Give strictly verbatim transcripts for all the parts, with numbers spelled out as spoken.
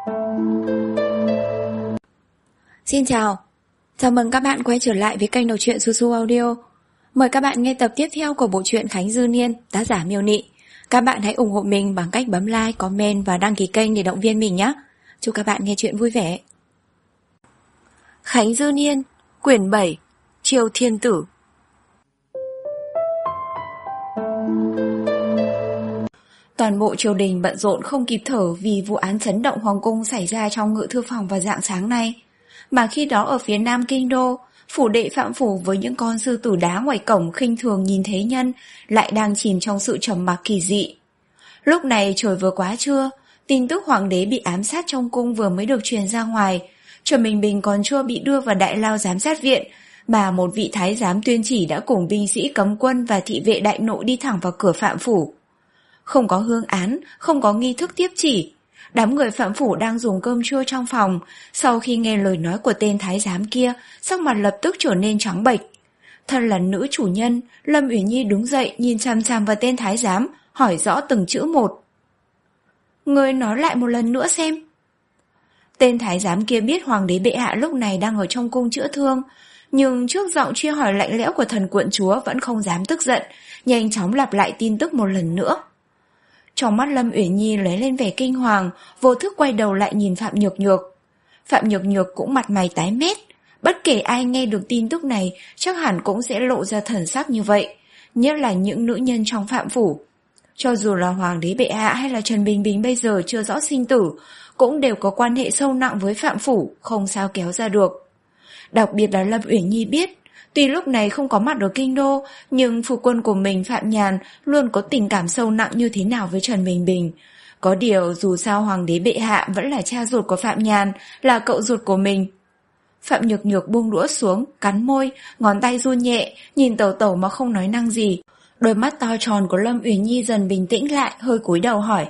Xin chào, chào mừng các bạn quay trở lại với kênh đọc truyện Su Su Audio. Mời các bạn nghe tập tiếp theo của bộ truyện Khánh Dư Niên, tác giả Miêu Nị. Các bạn hãy ủng hộ mình bằng cách bấm like, comment và đăng ký kênh để động viên mình nhé. Chúc các bạn nghe truyện vui vẻ. Khánh Dư Niên, quyển bảy, Triều Thiên Tử. Toàn bộ triều đình bận rộn không kịp thở vì vụ án chấn động hoàng cung xảy ra trong ngự thư phòng vào rạng sáng nay. Mà khi đó ở phía nam kinh đô, phủ đệ Phạm Phủ với những con sư tử đá ngoài cổng khinh thường nhìn thế nhân lại đang chìm trong sự trầm mặc kỳ dị. Lúc này trời vừa quá trưa, tin tức hoàng đế bị ám sát trong cung vừa mới được truyền ra ngoài. Trần Bình Bình còn chưa bị đưa vào đại lao giám sát viện, mà một vị thái giám tuyên chỉ đã cùng binh sĩ cấm quân và thị vệ đại nội đi thẳng vào cửa Phạm Phủ. Không có hương án, không có nghi thức tiếp chỉ. Đám người Phạm Phủ đang dùng cơm trưa trong phòng, sau khi nghe lời nói của tên thái giám kia, sắc mặt lập tức trở nên trắng bệch. Thân là nữ chủ nhân, Lâm Uyển Nhi đứng dậy nhìn chằm chằm vào tên thái giám, hỏi rõ từng chữ một. Ngươi nói lại một lần nữa xem. Tên thái giám kia biết hoàng đế bệ hạ lúc này đang ở trong cung chữa thương, nhưng trước giọng truy hỏi lạnh lẽo của thần quận chúa vẫn không dám tức giận, nhanh chóng lặp lại tin tức một lần nữa. Trong mắt Lâm Uyển Nhi lấy lên vẻ kinh hoàng, vô thức quay đầu lại nhìn Phạm Nhược Nhược. Phạm Nhược Nhược cũng mặt mày tái mét, bất kể ai nghe được tin tức này chắc hẳn cũng sẽ lộ ra thần sắc như vậy, nhất là những nữ nhân trong Phạm Phủ. Cho dù là hoàng đế bệ hạ hay là Trần Bình Bình bây giờ chưa rõ sinh tử, cũng đều có quan hệ sâu nặng với Phạm Phủ, không sao kéo ra được. Đặc biệt là Lâm Uyển Nhi biết, tuy lúc này không có mặt ở kinh đô, nhưng phu quân của mình Phạm Nhàn luôn có tình cảm sâu nặng như thế nào với Trần Bình Bình. Có điều dù sao hoàng đế bệ hạ vẫn là cha ruột của Phạm Nhàn, là cậu ruột của mình. Phạm Nhược Nhược buông đũa xuống, cắn môi, ngón tay run nhẹ, nhìn Tẩu Tẩu mà không nói năng gì. Đôi mắt to tròn của Lâm Uyển Nhi dần bình tĩnh lại, hơi cúi đầu hỏi.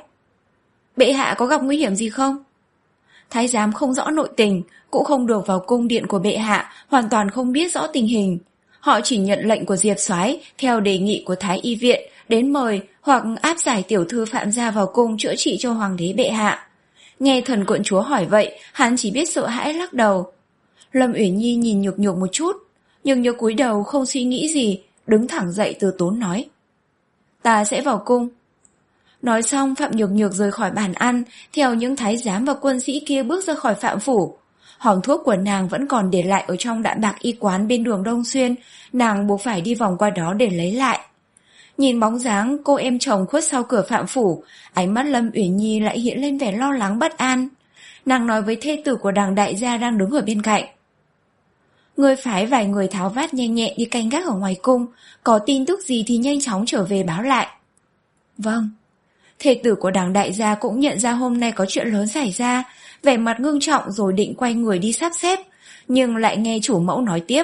Bệ hạ có gặp nguy hiểm gì không? Thái giám không rõ nội tình, cũng không được vào cung điện của bệ hạ, hoàn toàn không biết rõ tình hình. Họ chỉ nhận lệnh của Diệp Soái theo đề nghị của Thái Y viện đến mời hoặc áp giải tiểu thư Phạm gia vào cung chữa trị cho hoàng đế bệ hạ. Nghe thần quận chúa hỏi vậy, hắn chỉ biết sợ hãi lắc đầu. Lâm Uyển Nhi nhìn Nhược Nhược một chút, nhưng nhớ cúi đầu không suy nghĩ gì, đứng thẳng dậy từ tốn nói. Ta sẽ vào cung. Nói xong Phạm Nhược Nhược rời khỏi bàn ăn, theo những thái giám và quân sĩ kia bước ra khỏi Phạm Phủ. Hòm thuốc của nàng vẫn còn để lại ở trong đạn bạc y quán bên đường Đông Xuyên, nàng buộc phải đi vòng qua đó để lấy lại. Nhìn bóng dáng cô em chồng khuất sau cửa Phạm Phủ, ánh mắt Lâm Uyển Nhi lại hiện lên vẻ lo lắng bất an. Nàng nói với thê tử của Đằng đại gia đang đứng ở bên cạnh. Ngươi phái vài người tháo vát nhanh nhẹ đi canh gác ở ngoài cung, có tin tức gì thì nhanh chóng trở về báo lại. Vâng. Thê tử của Đằng đại gia cũng nhận ra hôm nay có chuyện lớn xảy ra, vẻ mặt ngưng trọng rồi định quay người đi sắp xếp, nhưng lại nghe chủ mẫu nói tiếp.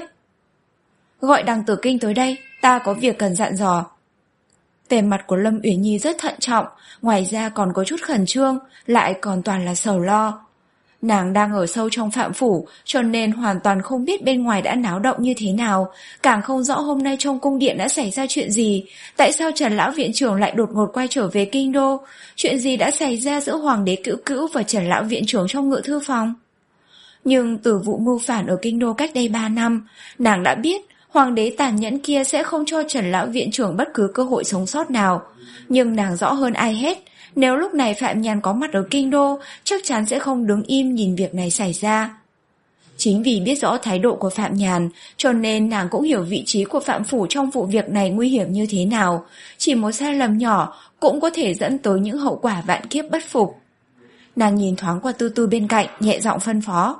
Gọi Đằng Tử Kinh tới đây, ta có việc cần dặn dò. Vẻ mặt của Lâm Uyển Nhi rất thận trọng, ngoài ra còn có chút khẩn trương, lại còn toàn là sầu lo. Nàng đang ở sâu trong Phạm Phủ, cho nên hoàn toàn không biết bên ngoài đã náo động như thế nào, càng không rõ hôm nay trong cung điện đã xảy ra chuyện gì, tại sao Trần Lão Viện Trưởng lại đột ngột quay trở về kinh đô, chuyện gì đã xảy ra giữa Hoàng đế Cữu Cữu và Trần Lão Viện Trưởng trong ngự thư phòng. Nhưng từ vụ mưu phản ở kinh đô cách đây ba năm, nàng đã biết Hoàng đế tàn nhẫn kia sẽ không cho Trần Lão Viện Trưởng bất cứ cơ hội sống sót nào, nhưng nàng rõ hơn ai hết, nếu lúc này Phạm Nhàn có mặt ở kinh đô, chắc chắn sẽ không đứng im nhìn việc này xảy ra. Chính vì biết rõ thái độ của Phạm Nhàn, cho nên nàng cũng hiểu vị trí của Phạm Phủ trong vụ việc này nguy hiểm như thế nào. Chỉ một sai lầm nhỏ cũng có thể dẫn tới những hậu quả vạn kiếp bất phục. Nàng nhìn thoáng qua Tư Tư bên cạnh, nhẹ giọng phân phó.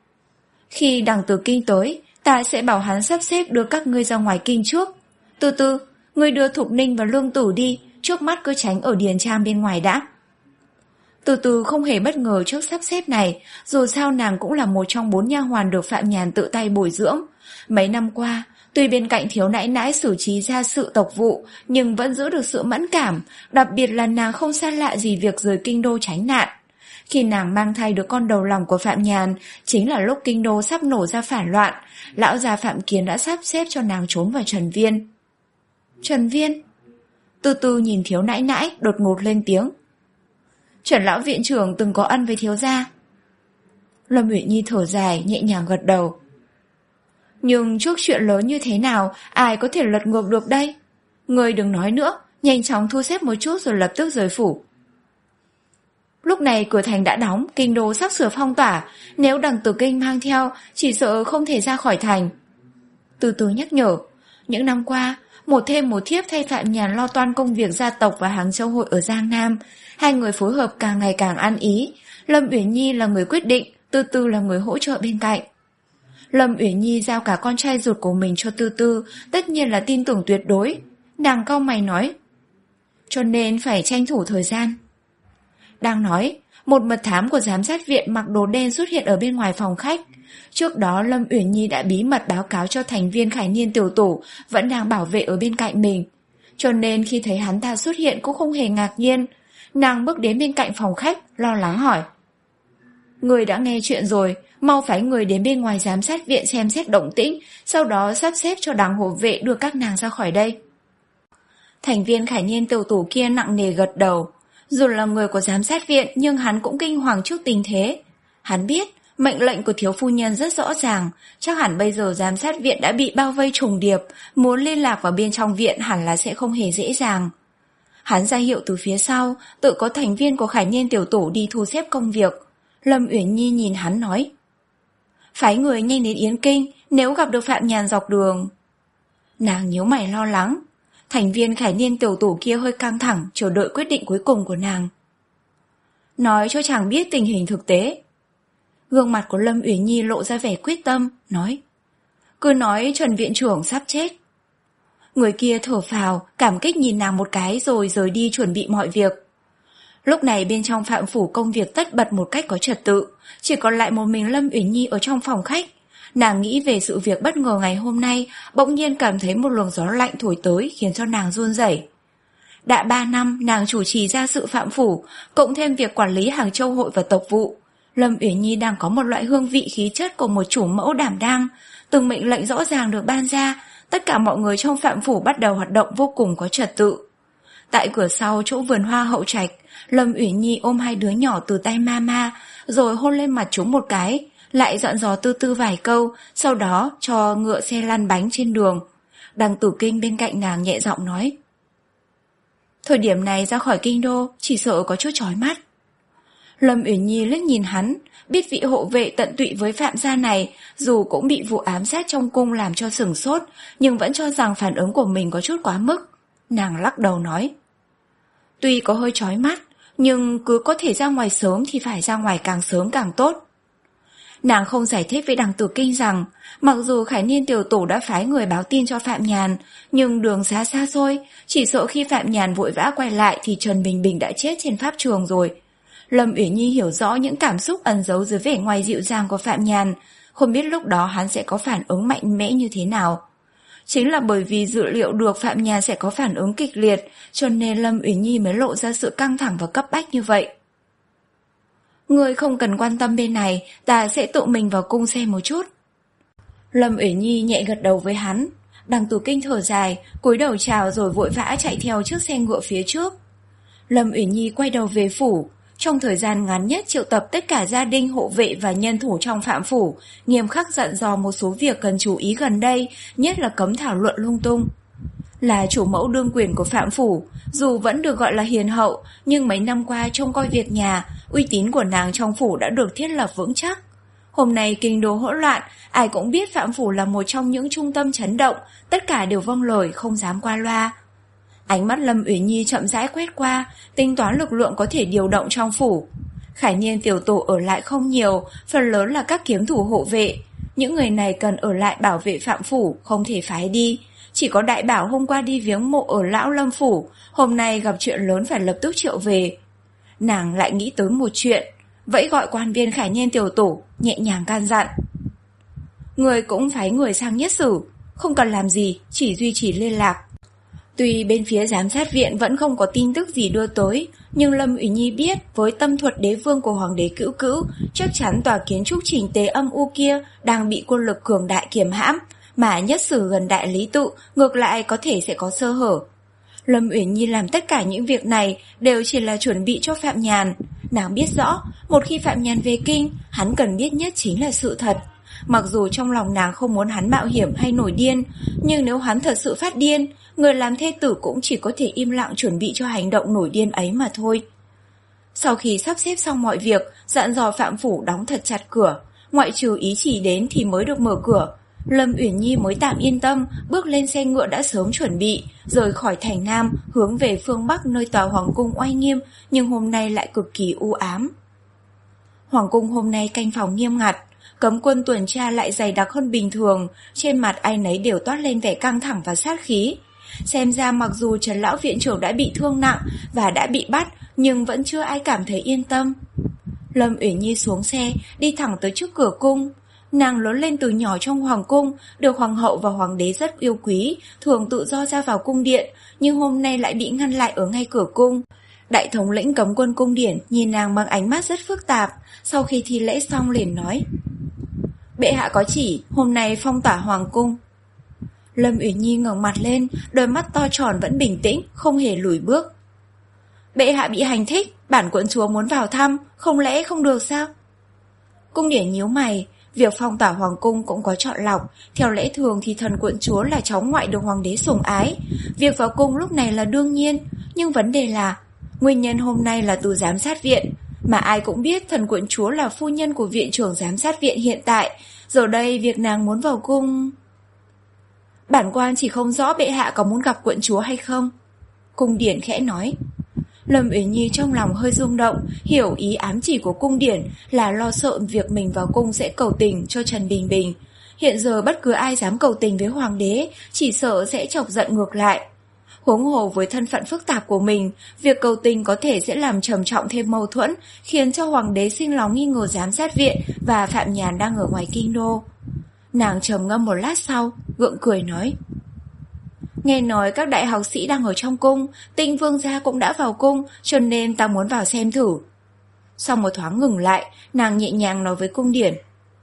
Khi Đằng Tử Kinh tới, ta sẽ bảo hắn sắp xếp đưa các ngươi ra ngoài kinh trước. Tư Tư, ngươi đưa Thục Ninh và Lương Tử đi, trước mắt cứ tránh ở điền trang bên ngoài đã. Từ từ không hề bất ngờ trước sắp xếp này, dù sao nàng cũng là một trong bốn nha hoàn được Phạm Nhàn tự tay bồi dưỡng. Mấy năm qua, tuy bên cạnh thiếu nãi nãi xử trí ra sự tộc vụ, nhưng vẫn giữ được sự mẫn cảm, đặc biệt là nàng không xa lạ gì việc rời kinh đô tránh nạn. Khi nàng mang thai đứa con đầu lòng của Phạm Nhàn, chính là lúc kinh đô sắp nổ ra phản loạn, lão già Phạm Kiến đã sắp xếp cho nàng trốn vào Trần Viên. Trần Viên? Từ từ nhìn thiếu nãi nãi, đột ngột lên tiếng. Trần Lão Viện Trưởng từng có ân với thiếu gia. Lâm Uyển Nhi thở dài, nhẹ nhàng gật đầu. Nhưng trước chuyện lớn như thế nào, ai có thể lật ngược được đây? Người đừng nói nữa, nhanh chóng thu xếp một chút rồi lập tức rời phủ. Lúc này cửa thành đã đóng, kinh đô sắp sửa phong tỏa, nếu Đằng Tử Kinh mang theo, chỉ sợ không thể ra khỏi thành. Từ từ nhắc nhở, những năm qua, một thêm một thiếp thay Phạm Nhàn lo toan công việc gia tộc và Hàng Châu hội ở Giang Nam, hai người phối hợp càng ngày càng ăn ý. Lâm Uyển Nhi là người quyết định, Tư Tư là người hỗ trợ bên cạnh. Lâm Uyển Nhi giao cả con trai ruột của mình cho Tư Tư, tất nhiên là tin tưởng tuyệt đối. Nàng cau mày nói, cho nên phải tranh thủ thời gian. Đang nói, một mật thám của giám sát viện mặc đồ đen xuất hiện ở bên ngoài phòng khách. Trước đó Lâm Uyển Nhi đã bí mật báo cáo cho thành viên Khải Niên tiểu tổ vẫn đang bảo vệ ở bên cạnh mình. Cho nên khi thấy hắn ta xuất hiện cũng không hề ngạc nhiên. Nàng bước đến bên cạnh phòng khách, lo lắng hỏi, người đã nghe chuyện rồi, mau phái người đến bên ngoài giám sát viện xem xét động tĩnh, sau đó sắp xếp cho Đằng hộ vệ đưa các nàng ra khỏi đây. Thành viên Khải Niên tiểu tổ kia nặng nề gật đầu. Dù là người của giám sát viện nhưng hắn cũng kinh hoàng trước tình thế. Hắn biết mệnh lệnh của thiếu phu nhân rất rõ ràng, chắc hẳn bây giờ giám sát viện đã bị bao vây trùng điệp, muốn liên lạc vào bên trong viện hẳn là sẽ không hề dễ dàng. Hắn ra hiệu từ phía sau, tự có thành viên của Khải Niên tiểu tổ đi thu xếp công việc. Lâm Uyển Nhi nhìn hắn nói, phái người nhanh đến Yến Kinh, nếu gặp được Phạm Nhàn dọc đường. Nàng nhíu mày lo lắng. Thành viên Khải Niên tiểu tổ kia hơi căng thẳng, chờ đợi quyết định cuối cùng của nàng. Nói cho chàng biết tình hình thực tế. Gương mặt của Lâm Uyển Nhi lộ ra vẻ quyết tâm, nói, cứ nói Trần viện trưởng sắp chết. Người kia thở phào, cảm kích nhìn nàng một cái rồi rời đi chuẩn bị mọi việc. Lúc này bên trong Phạm phủ công việc tất bật một cách có trật tự, chỉ còn lại một mình Lâm Uyển Nhi ở trong phòng khách. Nàng nghĩ về sự việc bất ngờ ngày hôm nay, bỗng nhiên cảm thấy một luồng gió lạnh thổi tới khiến cho nàng run rẩy. Đã ba năm nàng chủ trì gia sự Phạm phủ, cộng thêm việc quản lý Hàng Châu hội và tộc vụ. Lâm Uyển Nhi đang có một loại hương vị khí chất của một chủ mẫu đảm đang, từng mệnh lệnh rõ ràng được ban ra, tất cả mọi người trong Phạm phủ bắt đầu hoạt động vô cùng có trật tự. Tại cửa sau chỗ vườn hoa hậu trạch, Lâm Uyển Nhi ôm hai đứa nhỏ từ tay mama, rồi hôn lên mặt chúng một cái, lại dặn dò Tư Tư vài câu, sau đó cho ngựa xe lăn bánh trên đường. Đằng Tử Kinh bên cạnh nàng nhẹ giọng nói, thời điểm này ra khỏi kinh đô chỉ sợ có chút chói mắt. Lâm Uyển Nhi liếc nhìn hắn, biết vị hộ vệ tận tụy với Phạm gia này, dù cũng bị vụ ám sát trong cung làm cho sửng sốt, nhưng vẫn cho rằng phản ứng của mình có chút quá mức. Nàng lắc đầu nói, tuy có hơi chói mắt, nhưng cứ có thể ra ngoài sớm thì phải ra ngoài càng sớm càng tốt. Nàng không giải thích với Đằng Tử Kinh rằng, mặc dù Khải Niên tiểu tổ đã phái người báo tin cho Phạm Nhàn, nhưng đường xá xa xôi, chỉ sợ khi Phạm Nhàn vội vã quay lại thì Trần Bình Bình đã chết trên pháp trường rồi. Lâm Uyển Nhi hiểu rõ những cảm xúc ẩn giấu dưới vẻ ngoài dịu dàng của Phạm Nhàn, không biết lúc đó hắn sẽ có phản ứng mạnh mẽ như thế nào. Chính là bởi vì dự liệu được Phạm Nhàn sẽ có phản ứng kịch liệt, cho nên Lâm Uyển Nhi mới lộ ra sự căng thẳng và cấp bách như vậy. Người không cần quan tâm bên này, ta sẽ tự mình vào cung xem một chút. Lâm Uyển Nhi nhẹ gật đầu với hắn. Đằng Tử Kinh thở dài, cúi đầu chào rồi vội vã chạy theo chiếc xe ngựa phía trước. Lâm Uyển Nhi quay đầu về phủ. Trong thời gian ngắn nhất triệu tập tất cả gia đình, hộ vệ và nhân thủ trong Phạm phủ, nghiêm khắc dặn dò một số việc cần chú ý gần đây, nhất là cấm thảo luận lung tung. Là chủ mẫu đương quyền của Phạm phủ, dù vẫn được gọi là hiền hậu, nhưng mấy năm qua trông coi việc nhà, uy tín của nàng trong phủ đã được thiết lập vững chắc. Hôm nay kinh đô hỗn loạn, ai cũng biết Phạm phủ là một trong những trung tâm chấn động, tất cả đều vâng lời, không dám qua loa. Ánh mắt Lâm Uyển Nhi chậm rãi quét qua, tính toán lực lượng có thể điều động trong phủ. Khải Niên tiểu tổ ở lại không nhiều, phần lớn là các kiếm thủ hộ vệ. Những người này cần ở lại bảo vệ Phạm phủ, không thể phái đi. Chỉ có Đại Bảo hôm qua đi viếng mộ ở Lão Lâm phủ, hôm nay gặp chuyện lớn phải lập tức triệu về. Nàng lại nghĩ tới một chuyện, vẫy gọi quan viên Khải Niên tiểu tổ, nhẹ nhàng can dặn. Người cũng phái người sang Nhất Sử, không cần làm gì, chỉ duy trì liên lạc. Tuy bên phía giám sát viện vẫn không có tin tức gì đưa tới, nhưng Lâm Uyển Nhi biết với tâm thuật đế vương của Hoàng đế Cữu Cữu, chắc chắn tòa kiến trúc chỉnh tế âm u kia đang bị quân lực cường đại kiềm hãm, mà Nhất Sử gần Đại Lý Tự ngược lại có thể sẽ có sơ hở. Lâm Uyển Nhi làm tất cả những việc này đều chỉ là chuẩn bị cho Phạm Nhàn. Nàng biết rõ, một khi Phạm Nhàn về kinh, hắn cần biết nhất chính là sự thật. Mặc dù trong lòng nàng không muốn hắn mạo hiểm hay nổi điên, nhưng nếu hắn thật sự phát điên, người làm thê tử cũng chỉ có thể im lặng chuẩn bị cho hành động nổi điên ấy mà thôi. Sau khi sắp xếp xong mọi việc, dặn dò Phạm Phủ đóng thật chặt cửa, ngoại trừ ý chỉ đến thì mới được mở cửa. Lâm Uyển Nhi mới tạm yên tâm, bước lên xe ngựa đã sớm chuẩn bị, rời khỏi thành Nam, hướng về phương Bắc nơi tòa Hoàng cung oai nghiêm, nhưng hôm nay lại cực kỳ u ám. Hoàng cung hôm nay canh phòng nghiêm ngặt, cấm quân tuần tra lại dày đặc hơn bình thường, trên mặt ai nấy đều toát lên vẻ căng thẳng và sát khí. Xem ra mặc dù Trần lão viện trưởng đã bị thương nặng và đã bị bắt, nhưng vẫn chưa ai cảm thấy yên tâm. Lâm Uyển Nhi xuống xe, đi thẳng tới trước cửa cung. Nàng lớn lên từ nhỏ trong hoàng cung, được hoàng hậu và hoàng đế rất yêu quý, thường tự do ra vào cung điện, nhưng hôm nay lại bị ngăn lại ở ngay cửa cung. Đại thống lĩnh cấm quân cung điển nhìn nàng bằng ánh mắt rất phức tạp, sau khi thi lễ xong liền nói: "Bệ hạ có chỉ, hôm nay phong tỏa hoàng cung." Lâm Uyển Nhi ngẩng mặt lên, đôi mắt to tròn vẫn bình tĩnh, không hề lùi bước. "Bệ hạ bị hành thích, bản quận chúa muốn vào thăm, không lẽ không được sao?" Cung điển nhíu mày. Việc phong tỏa hoàng cung cũng có chọn lọc. Theo lẽ thường thì thần quận chúa là cháu ngoại được hoàng đế sủng ái, việc vào cung lúc này là đương nhiên. Nhưng vấn đề là nguyên nhân hôm nay là từ giám sát viện, mà ai cũng biết thần quận chúa là phu nhân của viện trưởng giám sát viện hiện tại. Giờ đây việc nàng muốn vào cung... Bản quan chỉ không rõ bệ hạ có muốn gặp quận chúa hay không. Cung điển khẽ nói. Lâm Uyển Nhi trong lòng hơi rung động, hiểu ý ám chỉ của cung điển là lo sợ việc mình vào cung sẽ cầu tình cho Trần Bình Bình. Hiện giờ bất cứ ai dám cầu tình với hoàng đế, chỉ sợ sẽ chọc giận ngược lại. Huống hồ với thân phận phức tạp của mình, việc cầu tình có thể sẽ làm trầm trọng thêm mâu thuẫn, khiến cho hoàng đế sinh lòng nghi ngờ giám sát viện và Phạm Nhàn đang ở ngoài kinh đô. Nàng trầm ngâm một lát sau, gượng cười nói: "Nghe nói các đại học sĩ đang ở trong cung, Tĩnh vương gia cũng đã vào cung, cho nên ta muốn vào xem thử." Sau một thoáng ngừng lại, nàng nhẹ nhàng nói với cung điển: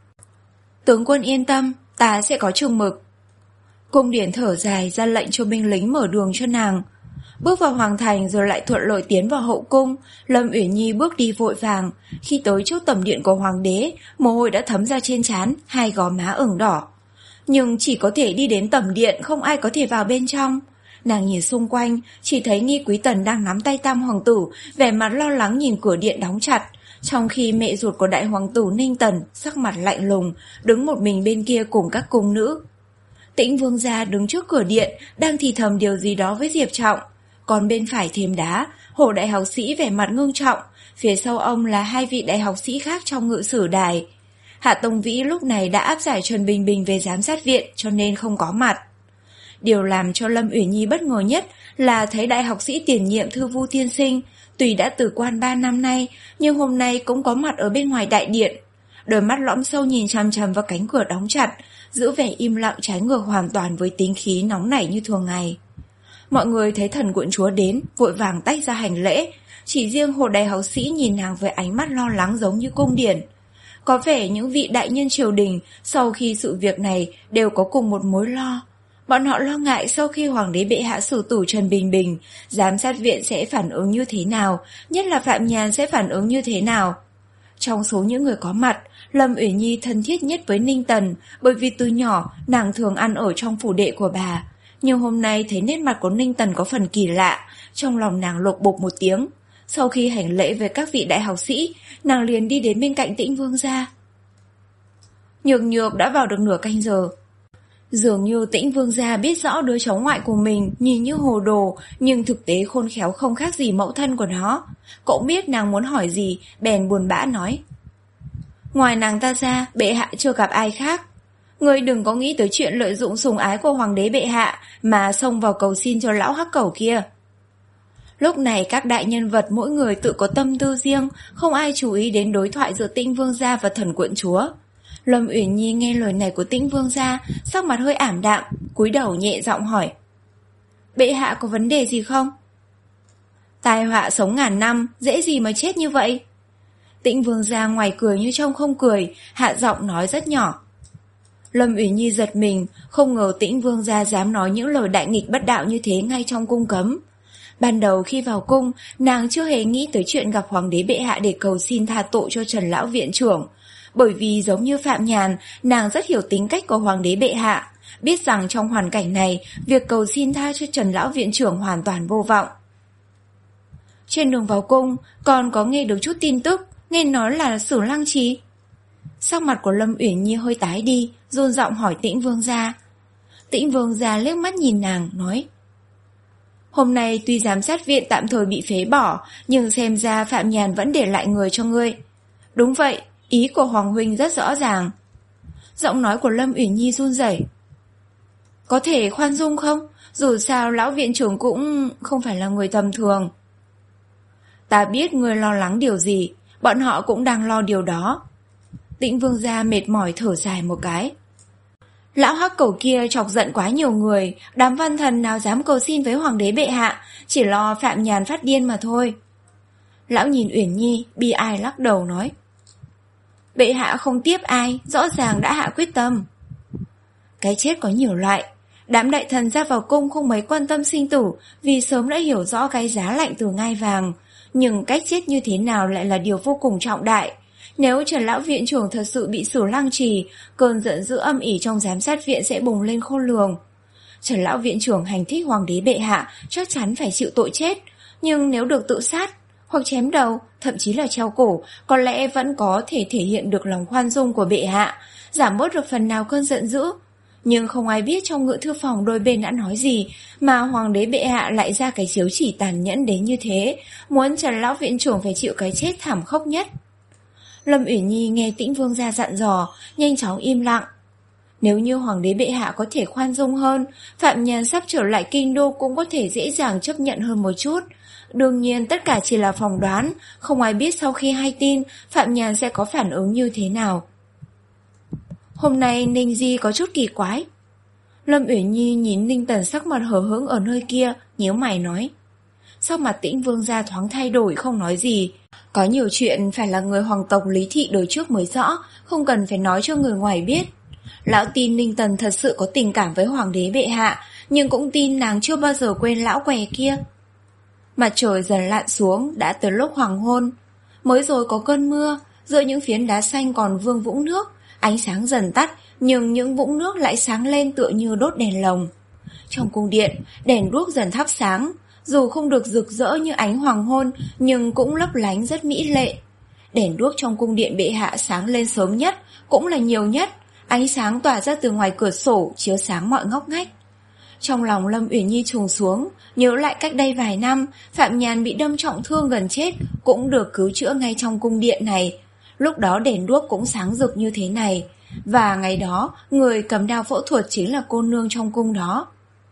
"Tướng quân yên tâm, ta sẽ có chừng mực." Cung điển thở dài ra lệnh cho binh lính mở đường cho nàng. Bước vào hoàng thành rồi lại thuận lợi tiến vào hậu cung. Lâm Uyển Nhi bước đi vội vàng. Khi tới trước tẩm điện của hoàng đế, mồ hôi đã thấm ra trên trán, hai gò má ửng đỏ. Nhưng chỉ có thể đi đến tẩm điện, không ai có thể vào bên trong. Nàng nhìn xung quanh, chỉ thấy Nghi Quý Tần đang nắm tay tam hoàng tử, vẻ mặt lo lắng nhìn cửa điện đóng chặt, trong khi mẹ ruột của đại hoàng tử Ninh Tần sắc mặt lạnh lùng, đứng một mình bên kia cùng các cung nữ. Tĩnh vương gia đứng trước cửa điện, đang thì thầm điều gì đó với Diệp Trọng. Còn bên phải thềm đá, Hồ đại học sĩ vẻ mặt ngưng trọng, phía sau ông là hai vị đại học sĩ khác trong ngự sử đài. Hạ Tông Vĩ lúc này đã áp giải Trần Bình Bình về giám sát viện, cho nên không có mặt. Điều làm cho Lâm Uyển Nhi bất ngờ nhất là thấy đại học sĩ tiền nhiệm Thư Vu tiên sinh, tuy đã từ quan ba năm nay, nhưng hôm nay cũng có mặt ở bên ngoài đại điện. Đôi mắt lõm sâu nhìn chằm chằm vào cánh cửa đóng chặt, giữ vẻ im lặng trái ngược hoàn toàn với tính khí nóng nảy như thường ngày. Mọi người thấy thần quận chúa đến, vội vàng tách ra hành lễ, chỉ riêng Hồ đại học sĩ nhìn nàng với ánh mắt lo lắng giống như cung điển. Có vẻ những vị đại nhân triều đình sau khi sự việc này đều có cùng một mối lo. Bọn họ lo ngại sau khi hoàng đế bệ hạ xử tử Trần Bình Bình, giám sát viện sẽ phản ứng như thế nào, nhất là Phạm Nhàn sẽ phản ứng như thế nào. Trong số những người có mặt, Lâm Uyển Nhi thân thiết nhất với Ninh Tần, bởi vì từ nhỏ nàng thường ăn ở trong phủ đệ của bà. Nhưng hôm nay thấy nét mặt của Ninh Tần có phần kỳ lạ, trong lòng nàng lột bột một tiếng. Sau khi hành lễ với các vị đại học sĩ, nàng liền đi đến bên cạnh Tĩnh vương gia. Nhược Nhược đã vào được nửa canh giờ. Dường như Tĩnh vương gia biết rõ đứa cháu ngoại của mình nhìn như hồ đồ, nhưng thực tế khôn khéo không khác gì mẫu thân của nó. Cậu biết nàng muốn hỏi gì, bèn buồn bã nói: "Ngoài nàng ta ra, bệ hạ chưa gặp ai khác. Ngươi đừng có nghĩ tới chuyện lợi dụng sủng ái của hoàng đế bệ hạ mà xông vào cầu xin cho lão hắc cẩu kia." Lúc này các đại nhân vật mỗi người tự có tâm tư riêng, không ai chú ý đến đối thoại giữa Tĩnh vương gia và thần quận chúa. Lâm Uyển Nhi nghe lời này của Tĩnh vương gia, sắc mặt hơi ảm đạm, cúi đầu nhẹ giọng hỏi: "Bệ hạ có vấn đề gì không?" "Tai họa sống ngàn năm, dễ gì mà chết như vậy?" Tĩnh vương gia ngoài cười như trong không cười, hạ giọng nói rất nhỏ. Lâm Uyển Nhi giật mình, không ngờ Tĩnh vương gia dám nói những lời đại nghịch bất đạo như thế ngay trong cung cấm. Ban đầu khi vào cung, nàng chưa hề nghĩ tới chuyện gặp hoàng đế bệ hạ để cầu xin tha tội cho Trần lão viện trưởng. Bởi vì giống như Phạm Nhàn, nàng rất hiểu tính cách của hoàng đế bệ hạ, biết rằng trong hoàn cảnh này, việc cầu xin tha cho Trần lão viện trưởng hoàn toàn vô vọng. Trên đường vào cung, còn có nghe được chút tin tức, nghe nói là Sử Lăng Trì. Sắc mặt của Lâm Uyển Nhi hơi tái đi, run giọng hỏi Tĩnh Vương gia. Tĩnh Vương gia liếc mắt nhìn nàng, nói: Hôm nay tuy giám sát viện tạm thời bị phế bỏ, nhưng xem ra Phạm Nhàn vẫn để lại người cho ngươi. Đúng vậy, ý của Hoàng huynh rất rõ ràng. Giọng nói của Lâm Uyển Nhi run rẩy. Có thể khoan dung không? Dù sao lão viện trưởng cũng không phải là người tầm thường. Ta biết ngươi lo lắng điều gì, bọn họ cũng đang lo điều đó. Tĩnh Vương gia mệt mỏi thở dài một cái. Lão hắc cẩu kia chọc giận quá nhiều người, đám văn thần nào dám cầu xin với hoàng đế bệ hạ, chỉ lo Phạm Nhàn phát điên mà thôi. Lão nhìn Uyển Nhi, bi ai lắc đầu nói: Bệ hạ không tiếp ai, rõ ràng đã hạ quyết tâm. Cái chết có nhiều loại. Đám đại thần ra vào cung không mấy quan tâm sinh tử, vì sớm đã hiểu rõ cái giá lạnh từ ngai vàng. Nhưng cách chết như thế nào lại là điều vô cùng trọng đại. Nếu Trần lão viện trưởng thật sự bị Sử Lăng Trì, cơn giận dữ âm ỉ trong giám sát viện sẽ bùng lên khôn lường. Trần lão viện trưởng hành thích hoàng đế bệ hạ chắc chắn phải chịu tội chết, nhưng nếu được tự sát hoặc chém đầu, thậm chí là treo cổ, có lẽ vẫn có thể thể hiện được lòng khoan dung của bệ hạ, giảm bớt được phần nào cơn giận dữ. Nhưng không ai biết trong ngự thư phòng đôi bên đã nói gì mà hoàng đế bệ hạ lại ra cái chiếu chỉ tàn nhẫn đến như thế, muốn Trần lão viện trưởng phải chịu cái chết thảm khốc nhất. Lâm Uyển Nhi nghe Tĩnh Vương gia dặn dò, nhanh chóng im lặng. Nếu như hoàng đế bệ hạ có thể khoan dung hơn, Phạm Nhàn sắp trở lại kinh đô cũng có thể dễ dàng chấp nhận hơn một chút. Đương nhiên tất cả chỉ là phỏng đoán, không ai biết sau khi hay tin Phạm Nhàn sẽ có phản ứng như thế nào. Hôm nay Ninh Di có chút kỳ quái. Lâm Uyển Nhi nhìn Ninh Tần sắc mặt hờ hững ở nơi kia, nhíu mày nói. Sắc mặt Tĩnh Vương gia thoáng thay đổi, không nói gì. Có nhiều chuyện phải là người hoàng tộc Lý Thị đời trước mới rõ, không cần phải nói cho người ngoài biết. Lão tin Ninh Tần thật sự có tình cảm với hoàng đế bệ hạ, nhưng cũng tin nàng chưa bao giờ quên lão què kia. Mặt trời dần lặn xuống, đã tới lúc hoàng hôn. Mới rồi có cơn mưa, giữa những phiến đá xanh còn vương vũng nước, ánh sáng dần tắt, nhưng những vũng nước lại sáng lên tựa như đốt đèn lồng. Trong cung điện, đèn đuốc dần thắp sáng, dù không được rực rỡ như ánh hoàng hôn, nhưng cũng lấp lánh rất mỹ lệ. Đèn đuốc trong cung điện bệ hạ sáng lên sớm nhất, cũng là nhiều nhất, ánh sáng tỏa ra từ ngoài cửa sổ, chiếu sáng mọi ngóc ngách. Trong lòng Lâm Uyển Nhi trùng xuống, nhớ lại cách đây vài năm, Phạm Nhàn bị đâm trọng thương gần chết, cũng được cứu chữa ngay trong cung điện này. Lúc đó đèn đuốc cũng sáng rực như thế này, và ngày đó, người cầm đao phẫu thuật chính là cô nương trong cung đó.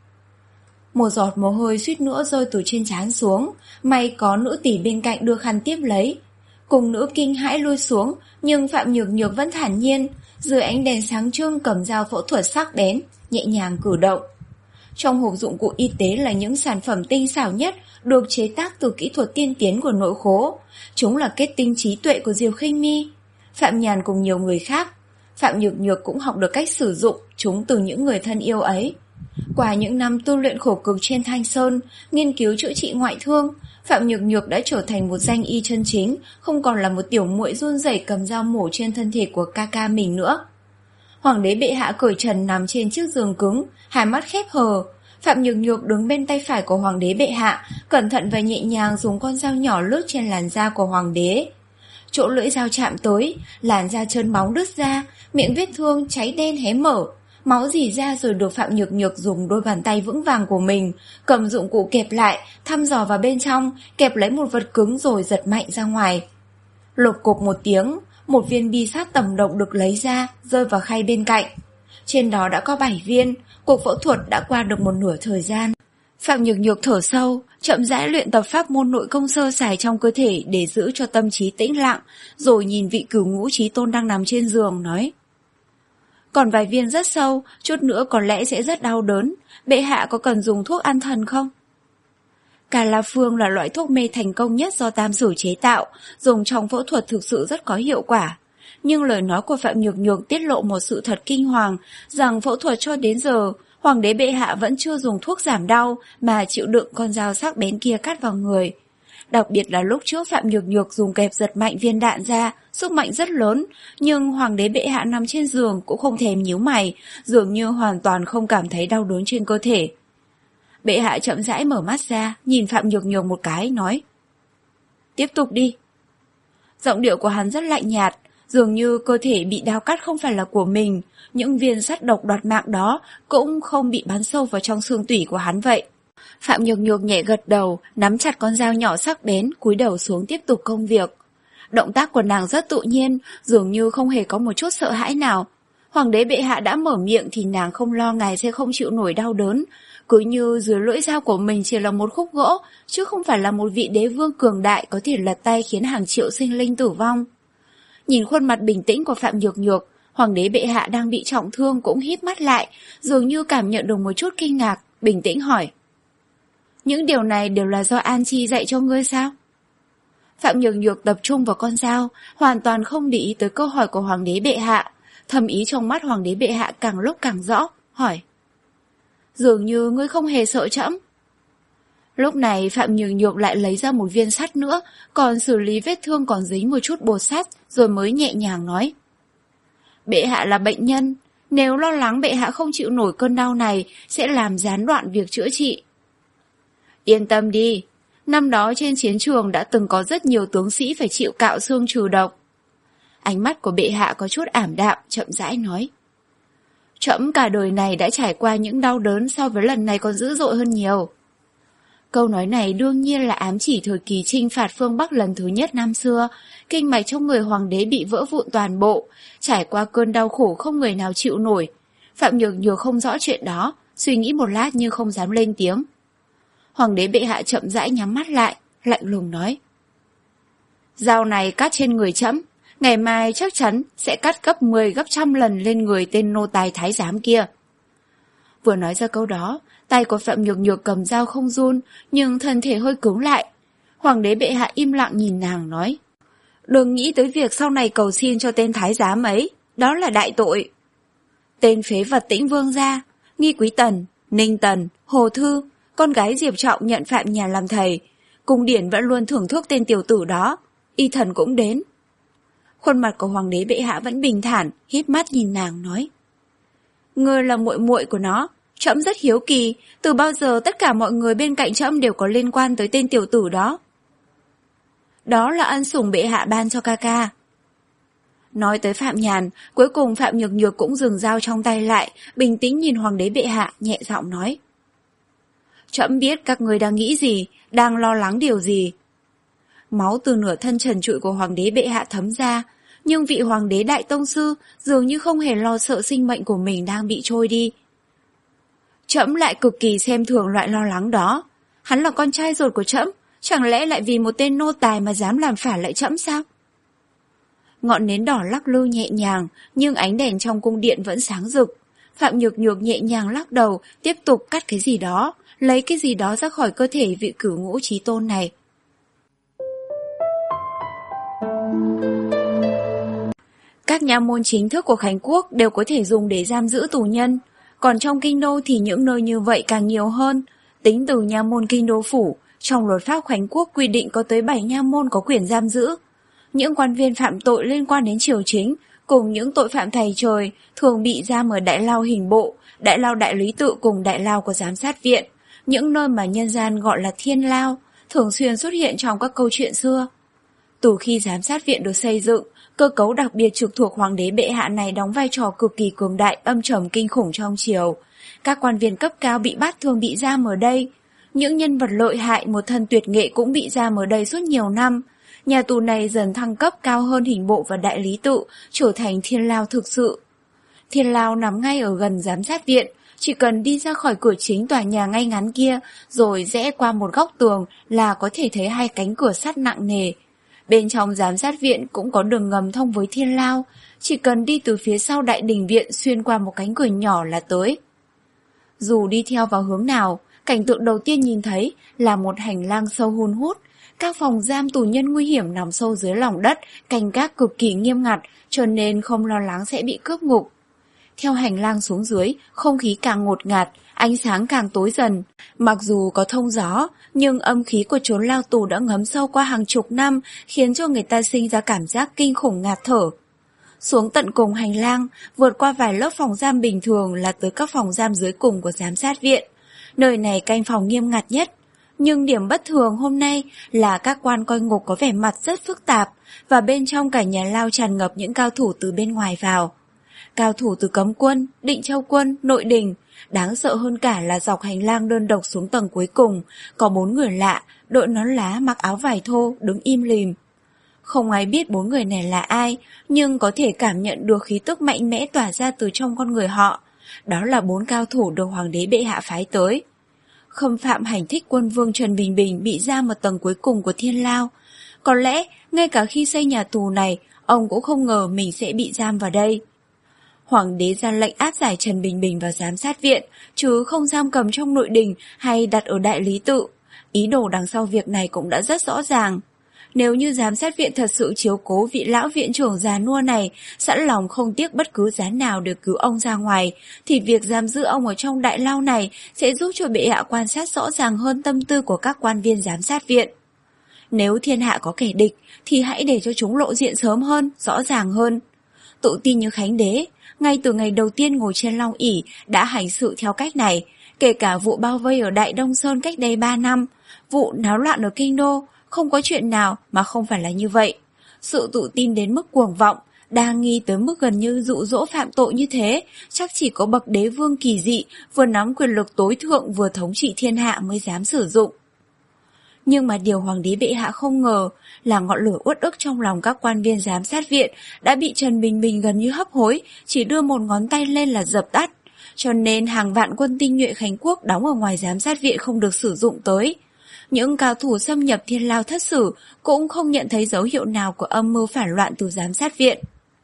Một giọt mồ hôi suýt nữa rơi từ trên trán xuống, may có nữ tỷ bên cạnh đưa khăn tiếp lấy. Cùng nữ kinh hãi lui xuống, nhưng Phạm Nhược Nhược vẫn thản nhiên, dưới ánh đèn sáng trưng cầm dao phẫu thuật sắc bén, nhẹ nhàng cử động. Trong hộp dụng cụ y tế là những sản phẩm tinh xảo nhất, được chế tác từ kỹ thuật tiên tiến của nội khố. Chúng là kết tinh trí tuệ của Diều Khinh Mi. Phạm Nhàn cùng nhiều người khác, Phạm Nhược Nhược cũng học được cách sử dụng chúng từ những người thân yêu ấy. Qua những năm tu luyện khổ cực trên Thanh Sơn, nghiên cứu chữa trị ngoại thương, Phạm Nhược Nhược đã trở thành một danh y chân chính, không còn là một tiểu muội run rẩy cầm dao mổ trên thân thể của ca ca mình nữa. Hoàng đế bệ hạ cởi trần nằm trên chiếc giường cứng, hai mắt khép hờ. Phạm Nhược Nhược đứng bên tay phải của hoàng đế bệ hạ, cẩn thận và nhẹ nhàng dùng con dao nhỏ lướt trên làn da của hoàng đế. Chỗ lưỡi dao chạm tới, làn da trơn bóng đứt ra, miệng vết thương cháy đen hé mở. Máu rỉ ra rồi được Phạm Nhược Nhược dùng đôi bàn tay vững vàng của mình, cầm dụng cụ kẹp lại, thăm dò vào bên trong, kẹp lấy một vật cứng rồi giật mạnh ra ngoài. Lột cộp một tiếng, một viên bi sắt tầm độc được lấy ra, rơi vào khay bên cạnh. Trên đó đã có bảy viên, cuộc phẫu thuật đã qua được một nửa thời gian. Phạm Nhược Nhược thở sâu, chậm rãi luyện tập pháp môn nội công sơ sài trong cơ thể để giữ cho tâm trí tĩnh lặng, rồi nhìn vị cửu ngũ chí tôn đang nằm trên giường, nói: Còn vài viên rất sâu, chút nữa có lẽ sẽ rất đau đớn, bệ hạ có cần dùng thuốc an thần không? Cà la phương là loại thuốc mê thành công nhất do Tam Sử chế tạo, dùng trong phẫu thuật thực sự rất có hiệu quả. Nhưng lời nói của Phạm Nhược Nhược tiết lộ một sự thật kinh hoàng, rằng phẫu thuật cho đến giờ, Hoàng đế bệ hạ vẫn chưa dùng thuốc giảm đau mà chịu đựng con dao sắc bén kia cắt vào người. Đặc biệt là lúc trước Phạm Nhược Nhược dùng kẹp giật mạnh viên đạn ra, sức mạnh rất lớn, nhưng hoàng đế bệ hạ nằm trên giường cũng không thèm nhíu mày, dường như hoàn toàn không cảm thấy đau đớn trên cơ thể. Bệ hạ chậm rãi mở mắt ra, nhìn Phạm Nhược Nhược một cái, nói: "Tiếp tục đi." Giọng điệu của hắn rất lạnh nhạt, dường như cơ thể bị đao cắt không phải là của mình, những viên sắt độc đoạt mạng đó cũng không bị bắn sâu vào trong xương tủy của hắn vậy. Phạm Nhược Nhược nhẹ gật đầu, nắm chặt con dao nhỏ sắc bén, cúi đầu xuống tiếp tục công việc. Động tác của nàng rất tự nhiên, dường như không hề có một chút sợ hãi nào. Hoàng đế bệ hạ đã mở miệng thì nàng không lo ngài sẽ không chịu nổi đau đớn, cứ như dưới lưỡi dao của mình chỉ là một khúc gỗ, chứ không phải là một vị đế vương cường đại có thể lật tay khiến hàng triệu sinh linh tử vong. Nhìn khuôn mặt bình tĩnh của Phạm Nhược Nhược, hoàng đế bệ hạ đang bị trọng thương cũng híp mắt lại, dường như cảm nhận được một chút kinh ngạc, bình tĩnh hỏi: "Những điều này đều là do An Chi dạy cho ngươi sao?" Phạm Nhược Nhược tập trung vào con dao, hoàn toàn không để ý tới câu hỏi của hoàng đế bệ hạ. Thâm ý trong mắt hoàng đế bệ hạ càng lúc càng rõ, hỏi: "Dường như ngươi không hề sợ trẫm." Lúc này Phạm Nhược Nhược lại lấy ra một viên sắt nữa, còn xử lý vết thương còn dính một chút bột sắt, rồi mới nhẹ nhàng nói: "Bệ hạ là bệnh nhân, nếu lo lắng bệ hạ không chịu nổi cơn đau này sẽ làm gián đoạn việc chữa trị." "Yên tâm đi, năm đó trên chiến trường đã từng có rất nhiều tướng sĩ phải chịu cạo xương trừ độc." Ánh mắt của bệ hạ có chút ảm đạm, chậm rãi nói: "Trẫm cả đời này đã trải qua những đau đớn so với lần này còn dữ dội hơn nhiều." Câu nói này đương nhiên là ám chỉ thời kỳ chinh phạt phương Bắc lần thứ nhất năm xưa, kinh mạch trong người hoàng đế bị vỡ vụn toàn bộ, trải qua cơn đau khổ không người nào chịu nổi. Phạm Nhược Nhược không rõ chuyện đó, suy nghĩ một lát nhưng không dám lên tiếng. Hoàng đế bệ hạ chậm rãi nhắm mắt lại, lạnh lùng nói: "Dao này cắt trên người trẫm, ngày mai chắc chắn sẽ cắt gấp mười gấp trăm lần lên người tên nô tài thái giám kia." Vừa nói ra câu đó, tay của Phạm Nhược Nhược cầm dao không run, nhưng thân thể hơi cứng lại. Hoàng đế bệ hạ im lặng nhìn nàng nói: "Đừng nghĩ tới việc sau này cầu xin cho tên thái giám ấy, đó là đại tội. Tên phế vật Tĩnh Vương gia, Nghi Quý Tần, Ninh Tần, Hồ Thư, con gái Diệp Trọng nhận Phạm nhà làm thầy, cung điển vẫn luôn thưởng thức tên tiểu tử đó, y thần cũng đến." Khuôn mặt của hoàng đế bệ hạ vẫn bình thản, híp mắt nhìn nàng nói: "Ngươi là muội muội của nó, trẫm rất hiếu kỳ, từ bao giờ tất cả mọi người bên cạnh trẫm đều có liên quan tới tên tiểu tử đó?" "Đó là ân sủng bệ hạ ban cho ca ca." Nói tới Phạm Nhàn, cuối cùng Phạm Nhược Nhược cũng dừng dao trong tay lại, bình tĩnh nhìn hoàng đế bệ hạ, nhẹ giọng nói: "Trẫm biết các người đang nghĩ gì, đang lo lắng điều gì." Máu từ nửa thân trần trụi của hoàng đế bệ hạ thấm ra, nhưng vị hoàng đế đại tông sư dường như không hề lo sợ sinh mệnh của mình đang bị trôi đi. "Trẫm lại cực kỳ xem thường loại lo lắng đó. Hắn là con trai ruột của trẫm, chẳng lẽ lại vì một tên nô tài mà dám làm phản lại trẫm sao?" Ngọn nến đỏ lắc lư nhẹ nhàng, nhưng ánh đèn trong cung điện vẫn sáng rực. Phạm Nhược Nhược nhẹ nhàng lắc đầu, tiếp tục cắt cái gì đó, lấy cái gì đó ra khỏi cơ thể vị cửu ngũ chí tôn này. Các nha môn chính thức của Khánh Quốc đều có thể dùng để giam giữ tù nhân, còn trong kinh đô thì những nơi như vậy càng nhiều hơn. Tính từ nha môn kinh đô phủ, trong luật pháp Khánh Quốc quy định có tới bảy nha môn có quyền giam giữ. Những quan viên phạm tội liên quan đến triều chính, cùng những tội phạm thầy trời, thường bị giam ở đại lao hình bộ, đại lao đại lý tự cùng đại lao của giám sát viện, những nơi mà nhân gian gọi là thiên lao, thường xuyên xuất hiện trong các câu chuyện xưa. Từ khi giám sát viện được xây dựng, cơ cấu đặc biệt trực thuộc hoàng đế bệ hạ này đóng vai trò cực kỳ cường đại, âm trầm kinh khủng trong triều. Các quan viên cấp cao bị bắt thường bị giam ở đây. Những nhân vật lợi hại một thân tuyệt nghệ cũng bị giam ở đây suốt nhiều năm. Nhà tù này dần thăng cấp cao hơn hình bộ và đại lý tự, trở thành thiên lao thực sự. Thiên lao nằm ngay ở gần giám sát viện, chỉ cần đi ra khỏi cửa chính tòa nhà ngay ngắn kia, rồi rẽ qua một góc tường là có thể thấy hai cánh cửa sắt nặng nề. Bên trong giám sát viện cũng có đường ngầm thông với thiên lao, chỉ cần đi từ phía sau đại đình viện xuyên qua một cánh cửa nhỏ là tới. Dù đi theo vào hướng nào, cảnh tượng đầu tiên nhìn thấy là một hành lang sâu hun hút. Các phòng giam tù nhân nguy hiểm nằm sâu dưới lòng đất, canh gác cực kỳ nghiêm ngặt, cho nên không lo lắng sẽ bị cướp ngục. Theo hành lang xuống dưới, không khí càng ngột ngạt, ánh sáng càng tối dần. Mặc dù có thông gió, nhưng âm khí của chốn lao tù đã ngấm sâu qua hàng chục năm, khiến cho người ta sinh ra cảm giác kinh khủng ngạt thở. Xuống tận cùng hành lang, vượt qua vài lớp phòng giam bình thường là tới các phòng giam dưới cùng của giám sát viện. Nơi này canh phòng nghiêm ngặt nhất. Nhưng điểm bất thường hôm nay là các quan coi ngục có vẻ mặt rất phức tạp, và bên trong cả nhà lao tràn ngập những cao thủ từ bên ngoài vào. Cao thủ từ Cấm Quân, Định Châu Quân, Nội Đình. Đáng sợ hơn cả là dọc hành lang đơn độc xuống tầng cuối cùng, có bốn người lạ, đội nón lá mặc áo vải thô, đứng im lìm. Không ai biết bốn người này là ai, nhưng có thể cảm nhận được khí tức mạnh mẽ tỏa ra từ trong con người họ. Đó là bốn cao thủ được hoàng đế bệ hạ phái tới. Khâm phạm hành thích quân vương Trần Bình Bình bị giam ở tầng cuối cùng của thiên lao. Có lẽ, ngay cả khi xây nhà tù này, ông cũng không ngờ mình sẽ bị giam vào đây. Hoàng đế ra lệnh áp giải Trần Bình Bình vào giám sát viện, chứ không giam cầm trong nội đình hay đặt ở đại lý tự. Ý đồ đằng sau việc này cũng đã rất rõ ràng. Nếu như giám sát viện thật sự chiếu cố vị lão viện trưởng già nua này, sẵn lòng không tiếc bất cứ giá nào để cứu ông ra ngoài, thì việc giam giữ ông ở trong đại lao này sẽ giúp cho bệ hạ quan sát rõ ràng hơn tâm tư của các quan viên giám sát viện. Nếu thiên hạ có kẻ địch, thì hãy để cho chúng lộ diện sớm hơn, rõ ràng hơn. Tự tin như Khánh Đế, ngay từ ngày đầu tiên ngồi trên long ỷ đã hành sự theo cách này, kể cả vụ bao vây ở Đại Đông Sơn cách đây ba năm, vụ náo loạn ở Kinh Đô, không có chuyện nào mà không phải là như vậy. Sự tự tin đến mức cuồng vọng, đa nghi tới mức gần như dụ dỗ phạm tội như thế, chắc chỉ có bậc đế vương kỳ dị, vừa nắm quyền lực tối thượng vừa thống trị thiên hạ mới dám sử dụng. Nhưng mà điều hoàng đế bệ hạ không ngờ là ngọn lửa uất ức trong lòng các quan viên giám sát viện đã bị Trần Bình Bình gần như hấp hối, chỉ đưa một ngón tay lên là dập tắt. Cho nên hàng vạn quân tinh nhuệ Khánh Quốc đóng ở ngoài giám sát viện không được sử dụng tới. Những cao thủ xâm nhập thiên lao thất sử cũng không nhận thấy dấu hiệu nào của âm mưu phản loạn từ giám sát viện.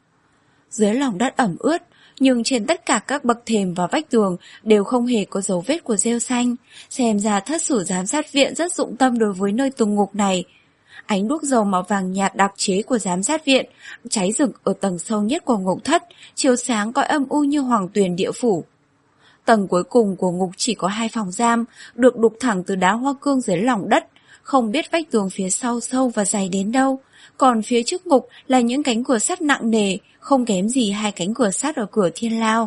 Dưới lòng đất ẩm ướt, nhưng trên tất cả các bậc thềm và vách tường đều không hề có dấu vết của rêu xanh. Xem ra thất sử giám sát viện rất dụng tâm đối với nơi tù ngục này. Ánh đuốc dầu màu vàng nhạt đặc chế của giám sát viện cháy rực ở tầng sâu nhất của ngục thất, chiếu sáng coi âm u như hoàng tuyền địa phủ. Tầng cuối cùng của ngục chỉ có hai phòng giam, được đục thẳng từ đá hoa cương dưới lòng đất, không biết vách tường phía sau sâu và dày đến đâu. Còn phía trước ngục là những cánh cửa sắt nặng nề, không kém gì hai cánh cửa sắt ở cửa thiên lao.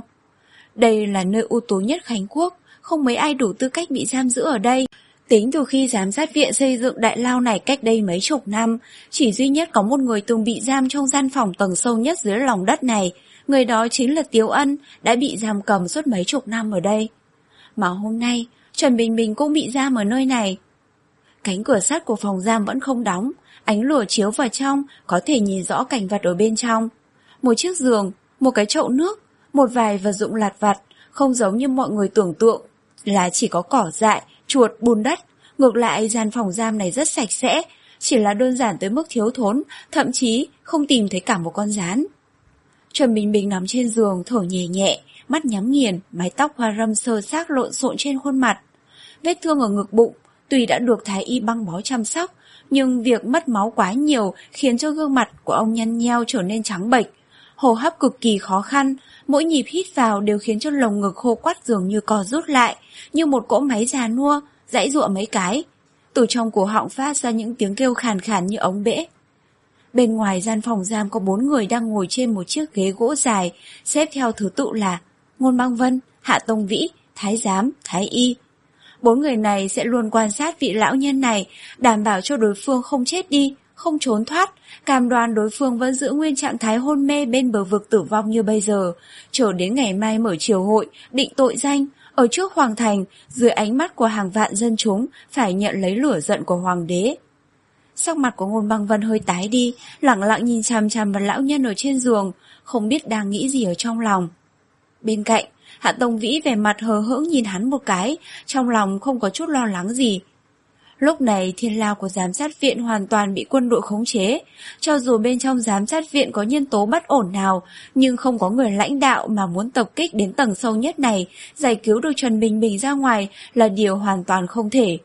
Đây là nơi ưu tú nhất Khánh Quốc, không mấy ai đủ tư cách bị giam giữ ở đây. Tính từ khi giám sát viện xây dựng đại lao này cách đây mấy chục năm, chỉ duy nhất có một người từng bị giam trong gian phòng tầng sâu nhất dưới lòng đất này. Người đó chính là Tiếu Ân, đã bị giam cầm suốt mấy chục năm ở đây. Mà hôm nay, Trần Bình Bình cũng bị giam ở nơi này. Cánh cửa sắt của phòng giam vẫn không đóng, ánh lửa chiếu vào trong, có thể nhìn rõ cảnh vật ở bên trong. Một chiếc giường, một cái chậu nước, một vài vật dụng lặt vặt, không giống như mọi người tưởng tượng là chỉ có cỏ dại, chuột, bùn đất. Ngược lại, gian phòng giam này rất sạch sẽ, chỉ là đơn giản tới mức thiếu thốn, thậm chí không tìm thấy cả một con gián. Trần Bình Bình nằm trên giường thở nhẹ nhẹ, mắt nhắm nghiền, mái tóc hoa râm sơ xác lộn xộn trên khuôn mặt. Vết thương ở ngực bụng tuy đã được thái y băng bó chăm sóc, nhưng việc mất máu quá nhiều khiến cho gương mặt của ông nhăn nheo trở nên trắng bệch. Hô hấp cực kỳ khó khăn, mỗi nhịp hít vào đều khiến cho lồng ngực khô quắt dường như co rút lại, như một cỗ máy già nua, giãy giụa mấy cái. Từ trong cổ họng phát ra những tiếng kêu khàn khàn như ống bể. Bên ngoài gian phòng giam có bốn người đang ngồi trên một chiếc ghế gỗ dài, xếp theo thứ tự là Ngôn Băng Vân, Hạ Tông Vĩ, Thái Giám, Thái Y. Bốn người này sẽ luôn quan sát vị lão nhân này, đảm bảo cho đối phương không chết đi, không trốn thoát, cam đoan đối phương vẫn giữ nguyên trạng thái hôn mê bên bờ vực tử vong như bây giờ, chờ đến ngày mai mở triều hội, định tội danh, ở trước hoàng thành, dưới ánh mắt của hàng vạn dân chúng, phải nhận lấy lửa giận của hoàng đế. Sắc mặt của Ngôn Băng Vân hơi tái đi, lặng lặng nhìn chằm chằm vào lão nhân ở trên giường, không biết đang nghĩ gì ở trong lòng. Bên cạnh, Hạ Tông Vĩ vẻ mặt hờ hững nhìn hắn một cái, trong lòng không có chút lo lắng gì. Lúc này thiên lao của giám sát viện hoàn toàn bị quân đội khống chế. Cho dù bên trong giám sát viện có nhân tố bất ổn nào, nhưng không có người lãnh đạo mà muốn tập kích đến tầng sâu nhất này, giải cứu được Trần Bình Bình ra ngoài là điều hoàn toàn không thể.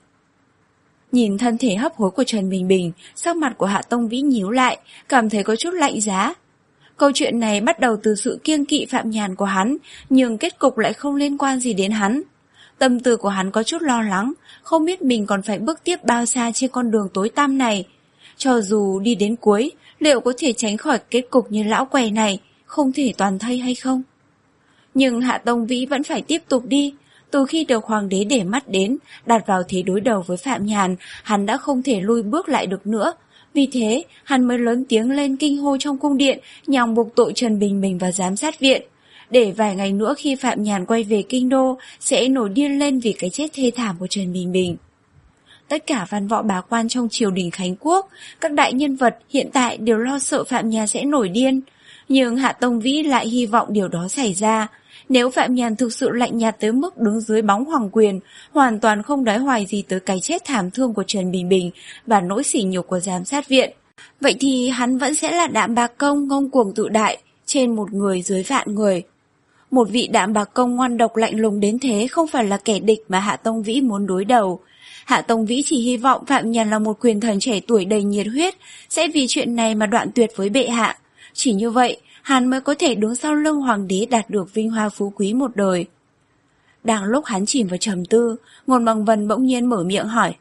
Nhìn thân thể hấp hối của Trần Bình Bình, sắc mặt của Hạ Tông Vĩ nhíu lại, cảm thấy có chút lạnh giá. Câu chuyện này bắt đầu từ sự kiêng kỵ Phạm Nhàn của hắn, nhưng kết cục lại không liên quan gì đến hắn. Tâm tư của hắn có chút lo lắng, không biết mình còn phải bước tiếp bao xa trên con đường tối tăm này. Cho dù đi đến cuối, liệu có thể tránh khỏi kết cục như lão què này, không thể toàn thây hay không? Nhưng Hạ Tông Vĩ vẫn phải tiếp tục đi. Từ khi được hoàng đế để mắt đến, đặt vào thế đối đầu với Phạm Nhàn, hắn đã không thể lui bước lại được nữa. Vì thế, hắn mới lớn tiếng lên kinh hô trong cung điện nhằm buộc tội Trần Bình Bình và giám sát viện. Để vài ngày nữa khi Phạm Nhàn quay về kinh đô, sẽ nổi điên lên vì cái chết thê thảm của Trần Bình Bình. Tất cả văn võ bá quan trong triều đình Khánh Quốc, các đại nhân vật hiện tại đều lo sợ Phạm Nhàn sẽ nổi điên. Nhưng Hạ Tông Vĩ lại hy vọng điều đó xảy ra. Nếu Phạm Nhàn thực sự lạnh nhạt tới mức đứng dưới bóng hoàng quyền, hoàn toàn không đói hoài gì tới cái chết thảm thương của Trần Bình Bình và nỗi sỉ nhục của giám sát viện, vậy thì hắn vẫn sẽ là Đạm Bạc Công ngông cuồng tự đại, trên một người dưới vạn người. Một vị Đạm Bạc Công ngoan độc lạnh lùng đến thế không phải là kẻ địch mà Hạ Tông Vĩ muốn đối đầu. Hạ Tông Vĩ chỉ hy vọng Phạm Nhàn là một quyền thần trẻ tuổi đầy nhiệt huyết, sẽ vì chuyện này mà đoạn tuyệt với bệ hạ. Chỉ như vậy, hắn mới có thể đứng sau lưng hoàng đế đạt được vinh hoa phú quý một đời. Đang lúc hắn chìm vào trầm tư, Ngôn Băng Vân bỗng nhiên mở miệng hỏi.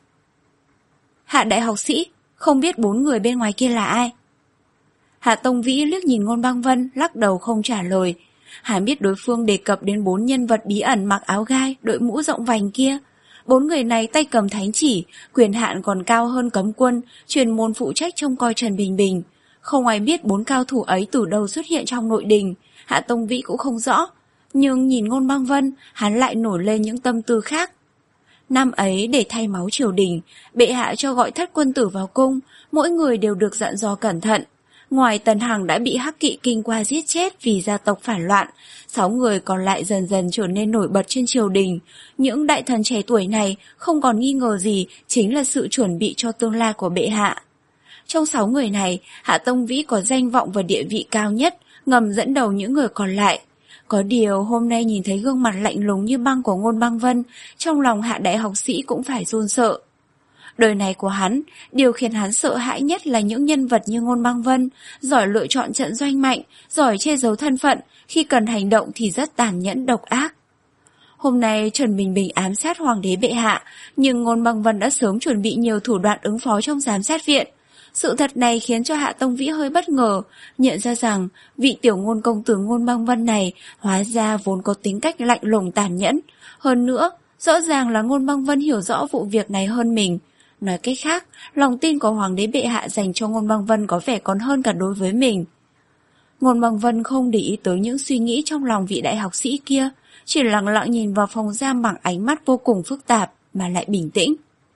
Hạ đại học sĩ, không biết bốn người bên ngoài kia là ai? Hạ Tông Vĩ liếc nhìn Ngôn Băng Vân, lắc đầu không trả lời. Hắn biết đối phương đề cập đến bốn nhân vật bí ẩn mặc áo gai, đội mũ rộng vành kia. Bốn người này tay cầm thánh chỉ, quyền hạn còn cao hơn cấm quân, chuyên môn phụ trách trông coi Trần Bình Bình. Không ai biết bốn cao thủ ấy từ đâu xuất hiện trong nội đình, Hạ Tông Vĩ cũng không rõ. Nhưng nhìn Ngôn Băng Vân, hắn lại nổi lên những tâm tư khác. Năm ấy để thay máu triều đình, bệ hạ cho gọi thất quân tử vào cung, mỗi người đều được dặn dò cẩn thận. Ngoài Tần Hằng đã bị Hắc Kỵ Kinh qua giết chết vì gia tộc phản loạn, sáu người còn lại dần dần trở nên nổi bật trên triều đình. Những đại thần trẻ tuổi này không còn nghi ngờ gì chính là sự chuẩn bị cho tương lai của bệ hạ. Trong sáu người này, Hạ Tông Vĩ có danh vọng và địa vị cao nhất, ngầm dẫn đầu những người còn lại. Có điều hôm nay nhìn thấy gương mặt lạnh lùng như băng của Ngôn Băng Vân, trong lòng Hạ đại học sĩ cũng phải run sợ. Đời này của hắn, điều khiến hắn sợ hãi nhất là những nhân vật như Ngôn Băng Vân, giỏi lựa chọn trận doanh mạnh, giỏi che giấu thân phận, khi cần hành động thì rất tàn nhẫn độc ác. Hôm nay Trần Bình Bình ám sát hoàng đế bệ hạ, nhưng Ngôn Băng Vân đã sớm chuẩn bị nhiều thủ đoạn ứng phó trong giám sát viện. Sự thật này khiến cho Hạ Tông Vĩ hơi bất ngờ, nhận ra rằng vị tiểu ngôn công tử Ngôn Băng Vân này hóa ra vốn có tính cách lạnh lùng tàn nhẫn. Hơn nữa, rõ ràng là Ngôn Băng Vân hiểu rõ vụ việc này hơn mình. Nói cách khác, lòng tin của hoàng đế bệ hạ dành cho Ngôn Băng Vân có vẻ còn hơn cả đối với mình. Ngôn Băng Vân không để ý tới những suy nghĩ trong lòng vị đại học sĩ kia, chỉ lặng lặng nhìn vào phòng giam bằng ánh mắt vô cùng phức tạp mà lại bình tĩnh.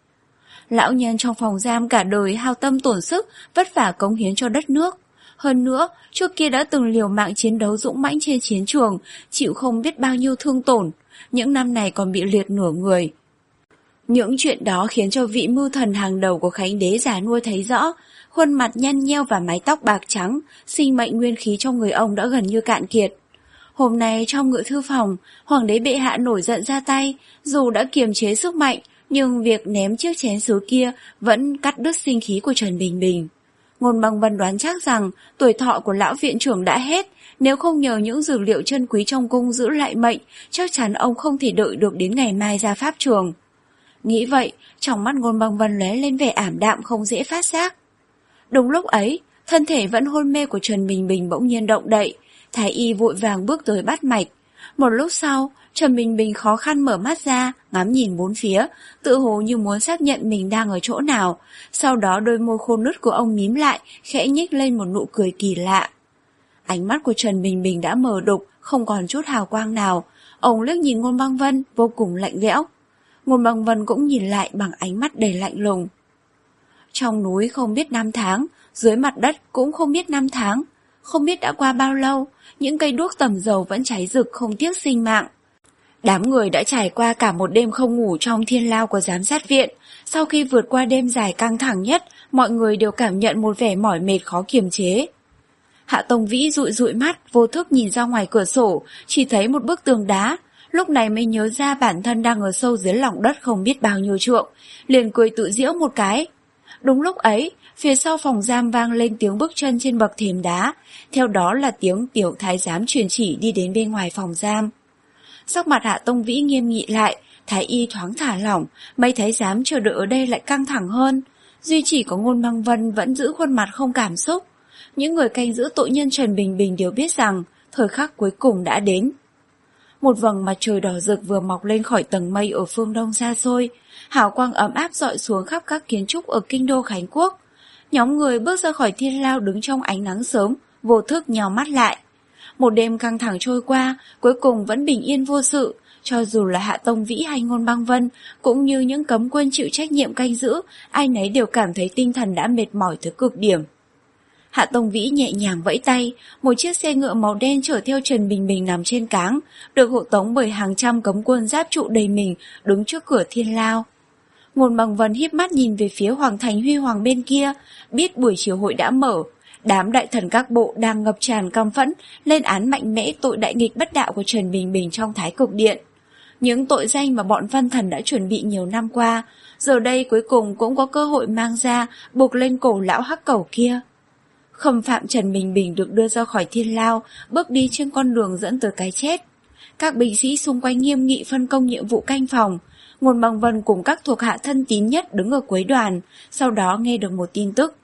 Lão nhân trong phòng giam cả đời hao tâm tổn sức, vất vả cống hiến cho đất nước. Hơn nữa, trước kia đã từng liều mạng chiến đấu dũng mãnh trên chiến trường, chịu không biết bao nhiêu thương tổn, những năm này còn bị liệt nửa người. Những chuyện đó khiến cho vị mưu thần hàng đầu của Khánh đế già nua thấy rõ, khuôn mặt nhăn nheo và mái tóc bạc trắng, sinh mệnh nguyên khí trong người ông đã gần như cạn kiệt. Hôm nay trong ngự thư phòng, hoàng đế bệ hạ nổi giận ra tay, dù đã kiềm chế sức mạnh, nhưng việc ném chiếc chén sứ kia vẫn cắt đứt sinh khí của Trần Bình Bình. Ngôn Băng Vân đoán chắc rằng tuổi thọ của lão viện trưởng đã hết, nếu không nhờ những dược liệu chân quý trong cung giữ lại mệnh, chắc chắn ông không thể đợi được đến ngày mai ra pháp trường. Nghĩ vậy, trong mắt Ngôn Băng Vân lóe lên vẻ ảm đạm không dễ phát giác. Đúng lúc ấy, thân thể vẫn hôn mê của Trần Bình Bình bỗng nhiên động đậy, thái y vội vàng bước tới bắt mạch. Một lúc sau, Trần Bình Bình khó khăn mở mắt ra, ngắm nhìn bốn phía, tự hồ như muốn xác nhận mình đang ở chỗ nào. Sau đó đôi môi khô nứt của ông mím lại, khẽ nhếch lên một nụ cười kỳ lạ. Ánh mắt của Trần Bình Bình đã mờ đục, không còn chút hào quang nào. Ông liếc nhìn Ngôn Băng Vân vô cùng lạnh lẽo. Ngôn Băng Vân cũng nhìn lại bằng ánh mắt đầy lạnh lùng. Trong núi không biết năm tháng, dưới mặt đất cũng không biết năm tháng. Không biết đã qua bao lâu, những cây đuốc tầm dầu vẫn cháy rực không tiếc sinh mạng. Đám người đã trải qua cả một đêm không ngủ trong thiên lao của giám sát viện. Sau khi vượt qua đêm dài căng thẳng nhất, mọi người đều cảm nhận một vẻ mỏi mệt khó kiềm chế. Hạ Tông Vĩ dụi dụi mắt, vô thức nhìn ra ngoài cửa sổ, chỉ thấy một bức tường đá. Lúc này mới nhớ ra bản thân đang ở sâu dưới lòng đất không biết bao nhiêu trượng, liền cười tự giễu một cái. Đúng lúc ấy, Phía sau phòng giam vang lên tiếng bước chân trên bậc thềm đá, theo đó là tiếng tiểu thái giám truyền chỉ đi đến bên ngoài phòng giam. Sắc mặt Hạ Tông Vĩ nghiêm nghị lại, thái y thoáng thả lỏng, mấy thái giám chờ đợi ở đây lại căng thẳng hơn. Duy chỉ có Ngôn Băng Vân vẫn giữ khuôn mặt không cảm xúc. Những người canh giữ tội nhân Trần Bình Bình đều biết rằng thời khắc cuối cùng đã đến. Một vầng mặt trời đỏ rực vừa mọc lên khỏi tầng mây ở phương đông xa xôi, hào quang ấm áp rọi xuống khắp các kiến trúc ở kinh đô Khánh Quốc. Nhóm người bước ra khỏi thiên lao đứng trong ánh nắng sớm, vô thức nhào mắt lại. Một đêm căng thẳng trôi qua, cuối cùng vẫn bình yên vô sự, cho dù là Hạ Tông Vĩ hay Ngôn Băng Vân, cũng như những cấm quân chịu trách nhiệm canh giữ, ai nấy đều cảm thấy tinh thần đã mệt mỏi tới cực điểm. Hạ Tông Vĩ nhẹ nhàng vẫy tay, một chiếc xe ngựa màu đen chở theo Trần Bình Bình nằm trên cáng, được hộ tống bởi hàng trăm cấm quân giáp trụ đầy mình đứng trước cửa thiên lao. Ngôn Băng Vân híp mắt nhìn về phía Hoàng thành huy hoàng bên kia, biết buổi chiều hội đã mở. Đám đại thần các bộ đang ngập tràn căm phẫn lên án mạnh mẽ tội đại nghịch bất đạo của Trần Bình Bình trong Thái Cực Điện. Những tội danh mà bọn văn thần đã chuẩn bị nhiều năm qua, giờ đây cuối cùng cũng có cơ hội mang ra buộc lên cổ lão hắc cẩu kia. Khâm phạm Trần Bình Bình được đưa ra khỏi thiên lao, bước đi trên con đường dẫn tới cái chết. Các binh sĩ xung quanh nghiêm nghị phân công nhiệm vụ canh phòng. Ngôn Băng Vân cùng các thuộc hạ thân tín nhất đứng ở cuối đoàn, sau đó nghe được một tin tức.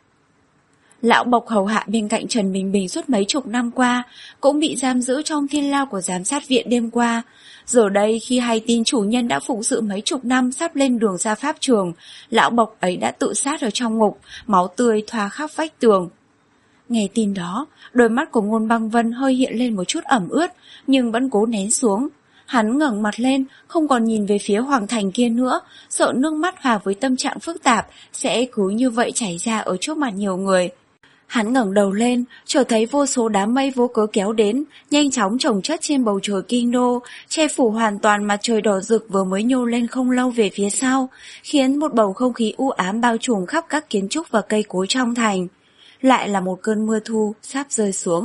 Lão Bộc hầu hạ bên cạnh Trần Bình Bình suốt mấy chục năm qua, cũng bị giam giữ trong thiên lao của giám sát viện đêm qua. Giờ đây khi hay tin chủ nhân đã phụng sự mấy chục năm sắp lên đường ra pháp trường, lão Bộc ấy đã tự sát ở trong ngục, máu tươi thoa khắp vách tường. Nghe tin đó, đôi mắt của Ngôn Băng Vân hơi hiện lên một chút ẩm ướt, nhưng vẫn cố nén xuống. Hắn ngẩng mặt lên, không còn nhìn về phía Hoàng thành kia nữa, sợ nước mắt hòa với tâm trạng phức tạp sẽ cứ như vậy chảy ra ở trước mặt nhiều người. Hắn ngẩng đầu lên, chợt thấy vô số đám mây vô cớ kéo đến, nhanh chóng chồng chất trên bầu trời kinh đô, che phủ hoàn toàn mặt trời đỏ rực vừa mới nhô lên không lâu về phía sau, khiến một bầu không khí u ám bao trùm khắp các kiến trúc và cây cối trong thành. Lại là một cơn mưa thu sắp rơi xuống.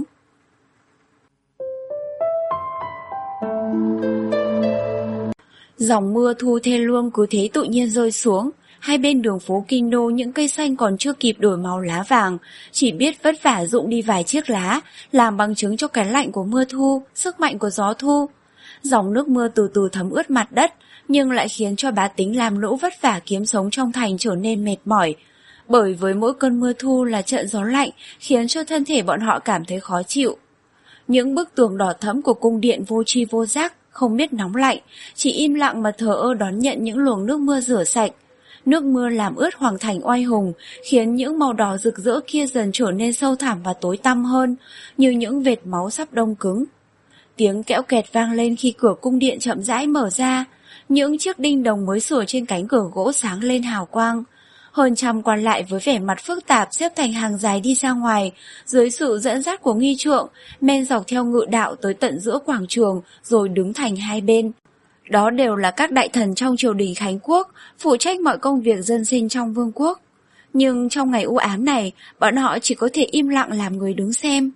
Dòng mưa thu thê lương cứ thế tự nhiên rơi xuống. Hai bên đường phố kinh đô những cây xanh còn chưa kịp đổi màu lá vàng, chỉ biết vất vả rụng đi vài chiếc lá, làm bằng chứng cho cái lạnh của mưa thu, sức mạnh của gió thu. Dòng nước mưa từ từ thấm ướt mặt đất, nhưng lại khiến cho bá tính làm lũ vất vả kiếm sống trong thành trở nên mệt mỏi. Bởi với mỗi cơn mưa thu là trận gió lạnh, khiến cho thân thể bọn họ cảm thấy khó chịu. Những bức tường đỏ thẫm của cung điện vô tri vô giác, không biết nóng lạnh, chỉ im lặng mà thờ ơ đón nhận những luồng nước mưa rửa sạch. Nước mưa làm ướt Hoàng thành oai hùng, khiến những màu đỏ rực rỡ kia dần trở nên sâu thẳm và tối tăm hơn, như những vệt máu sắp đông cứng. Tiếng kẽo kẹt vang lên khi cửa cung điện chậm rãi mở ra, những chiếc đinh đồng mới sửa trên cánh cửa gỗ sáng lên hào quang. Hơn trăm quan lại với vẻ mặt phức tạp xếp thành hàng dài đi ra ngoài, dưới sự dẫn dắt của nghi trượng, men dọc theo ngự đạo tới tận giữa quảng trường rồi đứng thành hai bên. Đó đều là các đại thần trong triều đình Khánh Quốc, phụ trách mọi công việc dân sinh trong vương quốc. Nhưng trong ngày u ám này, bọn họ chỉ có thể im lặng làm người đứng xem.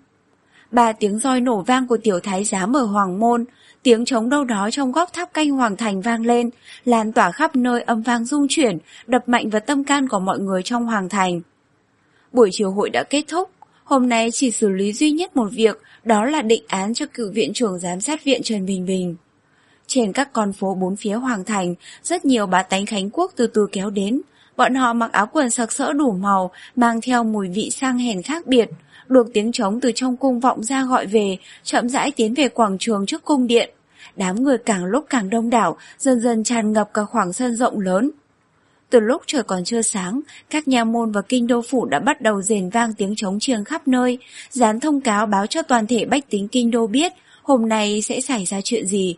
Ba tiếng roi nổ vang của tiểu thái giám ở Hoàng Môn, tiếng trống đâu đó trong góc tháp canh Hoàng thành vang lên, lan tỏa khắp nơi âm vang rung chuyển, đập mạnh vào tâm can của mọi người trong Hoàng thành. Buổi chiều hội đã kết thúc, hôm nay chỉ xử lý duy nhất một việc, đó là định án cho cựu viện trưởng giám sát viện Trần Bình Bình. Trên các con phố bốn phía Hoàng thành, rất nhiều bá tánh Khánh Quốc từ từ kéo đến. Bọn họ mặc áo quần sặc sỡ đủ màu, mang theo mùi vị sang hèn khác biệt. Được tiếng trống từ trong cung vọng ra gọi về, chậm rãi tiến về quảng trường trước cung điện. Đám người càng lúc càng đông đảo, dần dần tràn ngập cả khoảng sân rộng lớn. Từ lúc trời còn chưa sáng, các nha môn và kinh đô phủ đã bắt đầu rền vang tiếng trống chiêng khắp nơi, dán thông cáo báo cho toàn thể bách tính kinh đô biết hôm nay sẽ xảy ra chuyện gì.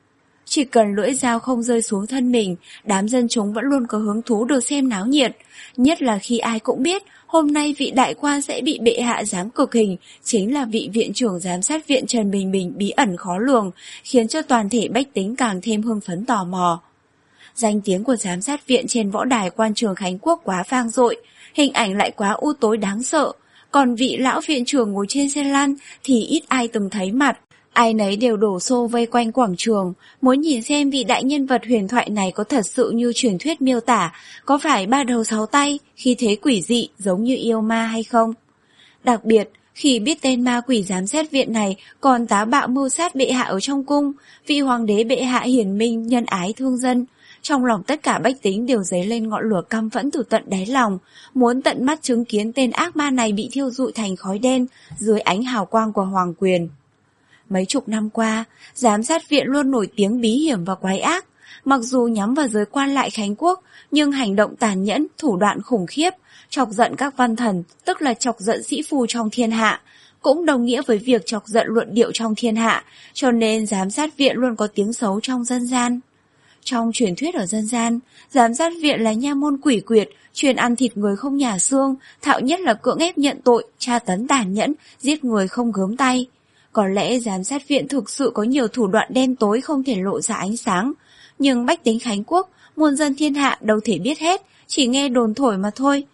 Chỉ cần lưỡi dao không rơi xuống thân mình, đám dân chúng vẫn luôn có hứng thú được xem náo nhiệt, nhất là khi ai cũng biết hôm nay vị đại quan sẽ bị bệ hạ giáng cực hình, chính là vị viện trưởng giám sát viện Trần Bình Bình bí ẩn khó lường, khiến cho toàn thể bách tính càng thêm hưng phấn tò mò. Danh tiếng của giám sát viện trên võ đài quan trường Khánh Quốc quá vang dội, hình ảnh lại quá u tối đáng sợ, còn vị lão viện trưởng ngồi trên xe lăn thì ít ai từng thấy mặt. Ai nấy đều đổ xô vây quanh quảng trường, muốn nhìn xem vị đại nhân vật huyền thoại này có thật sự như truyền thuyết miêu tả, có phải ba đầu sáu tay, khi thế quỷ dị giống như yêu ma hay không. Đặc biệt, khi biết tên ma quỷ giám sát viện này còn táo bạo mưu sát bệ hạ ở trong cung, vị hoàng đế bệ hạ hiền minh, nhân ái thương dân, trong lòng tất cả bách tính đều dấy lên ngọn lửa căm phẫn từ tận đáy lòng, muốn tận mắt chứng kiến tên ác ma này bị thiêu rụi thành khói đen dưới ánh hào quang của hoàng quyền. Mấy chục năm qua, giám sát viện luôn nổi tiếng bí hiểm và quái ác. Mặc dù nhắm vào giới quan lại Khánh Quốc, nhưng hành động tàn nhẫn, thủ đoạn khủng khiếp, chọc giận các văn thần, tức là chọc giận sĩ phu trong thiên hạ, cũng đồng nghĩa với việc chọc giận luận điệu trong thiên hạ, cho nên giám sát viện luôn có tiếng xấu trong dân gian. Trong truyền thuyết ở dân gian, giám sát viện là nha môn quỷ quyệt, chuyên ăn thịt người không nhả xương, thạo nhất là cưỡng ép nhận tội, tra tấn tàn nhẫn, giết người không gớm tay. Có lẽ giám sát viện thực sự có nhiều thủ đoạn đen tối không thể lộ ra ánh sáng, nhưng bách tính Khánh Quốc, muôn dân thiên hạ đâu thể biết hết, chỉ nghe đồn thổi mà thôi.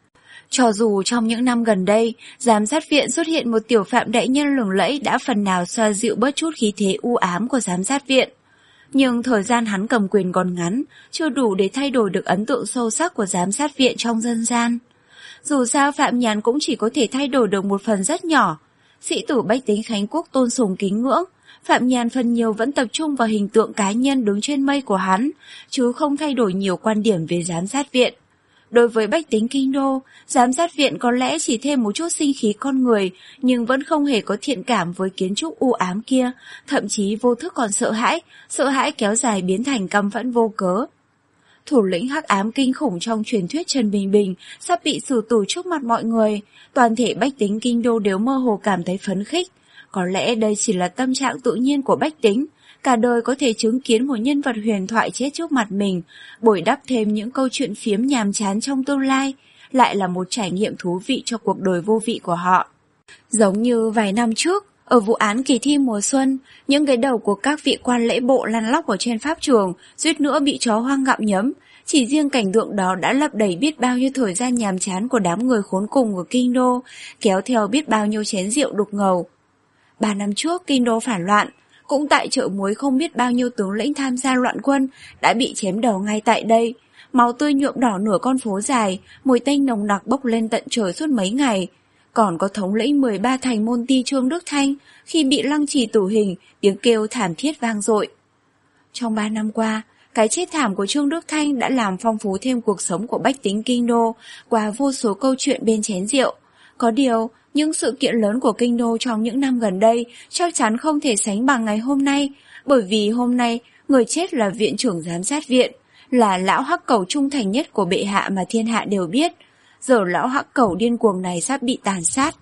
Cho dù trong những năm gần đây, giám sát viện xuất hiện một tiểu phạm đại nhân lừng lẫy đã phần nào xoa dịu bớt chút khí thế u ám của giám sát viện. Nhưng thời gian hắn cầm quyền còn ngắn, chưa đủ để thay đổi được ấn tượng sâu sắc của giám sát viện trong dân gian. Dù sao Phạm Nhàn cũng chỉ có thể thay đổi được một phần rất nhỏ. Sĩ tử bách tính Khánh Quốc tôn sùng kính ngưỡng, Phạm Nhàn phần nhiều vẫn tập trung vào hình tượng cá nhân đứng trên mây của hắn, chứ không thay đổi nhiều quan điểm về giám sát viện. Đối với bách tính kinh đô, giám sát viện có lẽ chỉ thêm một chút sinh khí con người, nhưng vẫn không hề có thiện cảm với kiến trúc u ám kia, thậm chí vô thức còn sợ hãi, sợ hãi kéo dài biến thành căm phẫn vô cớ. Thủ lĩnh hắc ám kinh khủng trong truyền thuyết Trần Bình Bình sắp bị xử tử trước mặt mọi người, toàn thể bách tính kinh đô đều mơ hồ cảm thấy phấn khích. Có lẽ đây chỉ là tâm trạng tự nhiên của bách tính, cả đời có thể chứng kiến một nhân vật huyền thoại chết trước mặt mình, bồi đắp thêm những câu chuyện phiếm nhàm chán trong tương lai, lại là một trải nghiệm thú vị cho cuộc đời vô vị của họ. Giống như vài năm trước, ở vụ án kỳ thi mùa xuân, những cái đầu của các vị quan lễ bộ lăn lóc ở trên pháp trường, suýt nữa bị chó hoang gặm nhấm. Chỉ riêng cảnh tượng đó đã lấp đầy biết bao nhiêu thời gian nhàm chán của đám người khốn cùng của kinh đô, kéo theo biết bao nhiêu chén rượu đục ngầu. Ba năm trước kinh đô phản loạn, cũng tại chợ muối không biết bao nhiêu tướng lĩnh tham gia loạn quân đã bị chém đầu ngay tại đây. Máu tươi nhuộm đỏ nửa con phố dài, mùi tanh nồng nặc bốc lên tận trời suốt mấy ngày. Còn có thống lĩnh mười ba thành môn ti Trương Đức Thanh, khi bị lăng trì tử hình, tiếng kêu thảm thiết vang dội. Trong ba năm qua, cái chết thảm của Trương Đức Thanh đã làm phong phú thêm cuộc sống của bách tính kinh đô qua vô số câu chuyện bên chén rượu. Có điều, những sự kiện lớn của kinh đô trong những năm gần đây chắc chắn không thể sánh bằng ngày hôm nay, bởi vì hôm nay người chết là viện trưởng giám sát viện, là lão hắc cẩu trung thành nhất của bệ hạ mà thiên hạ đều biết. Giờ lão hắc cẩu điên cuồng này sắp bị tàn sát.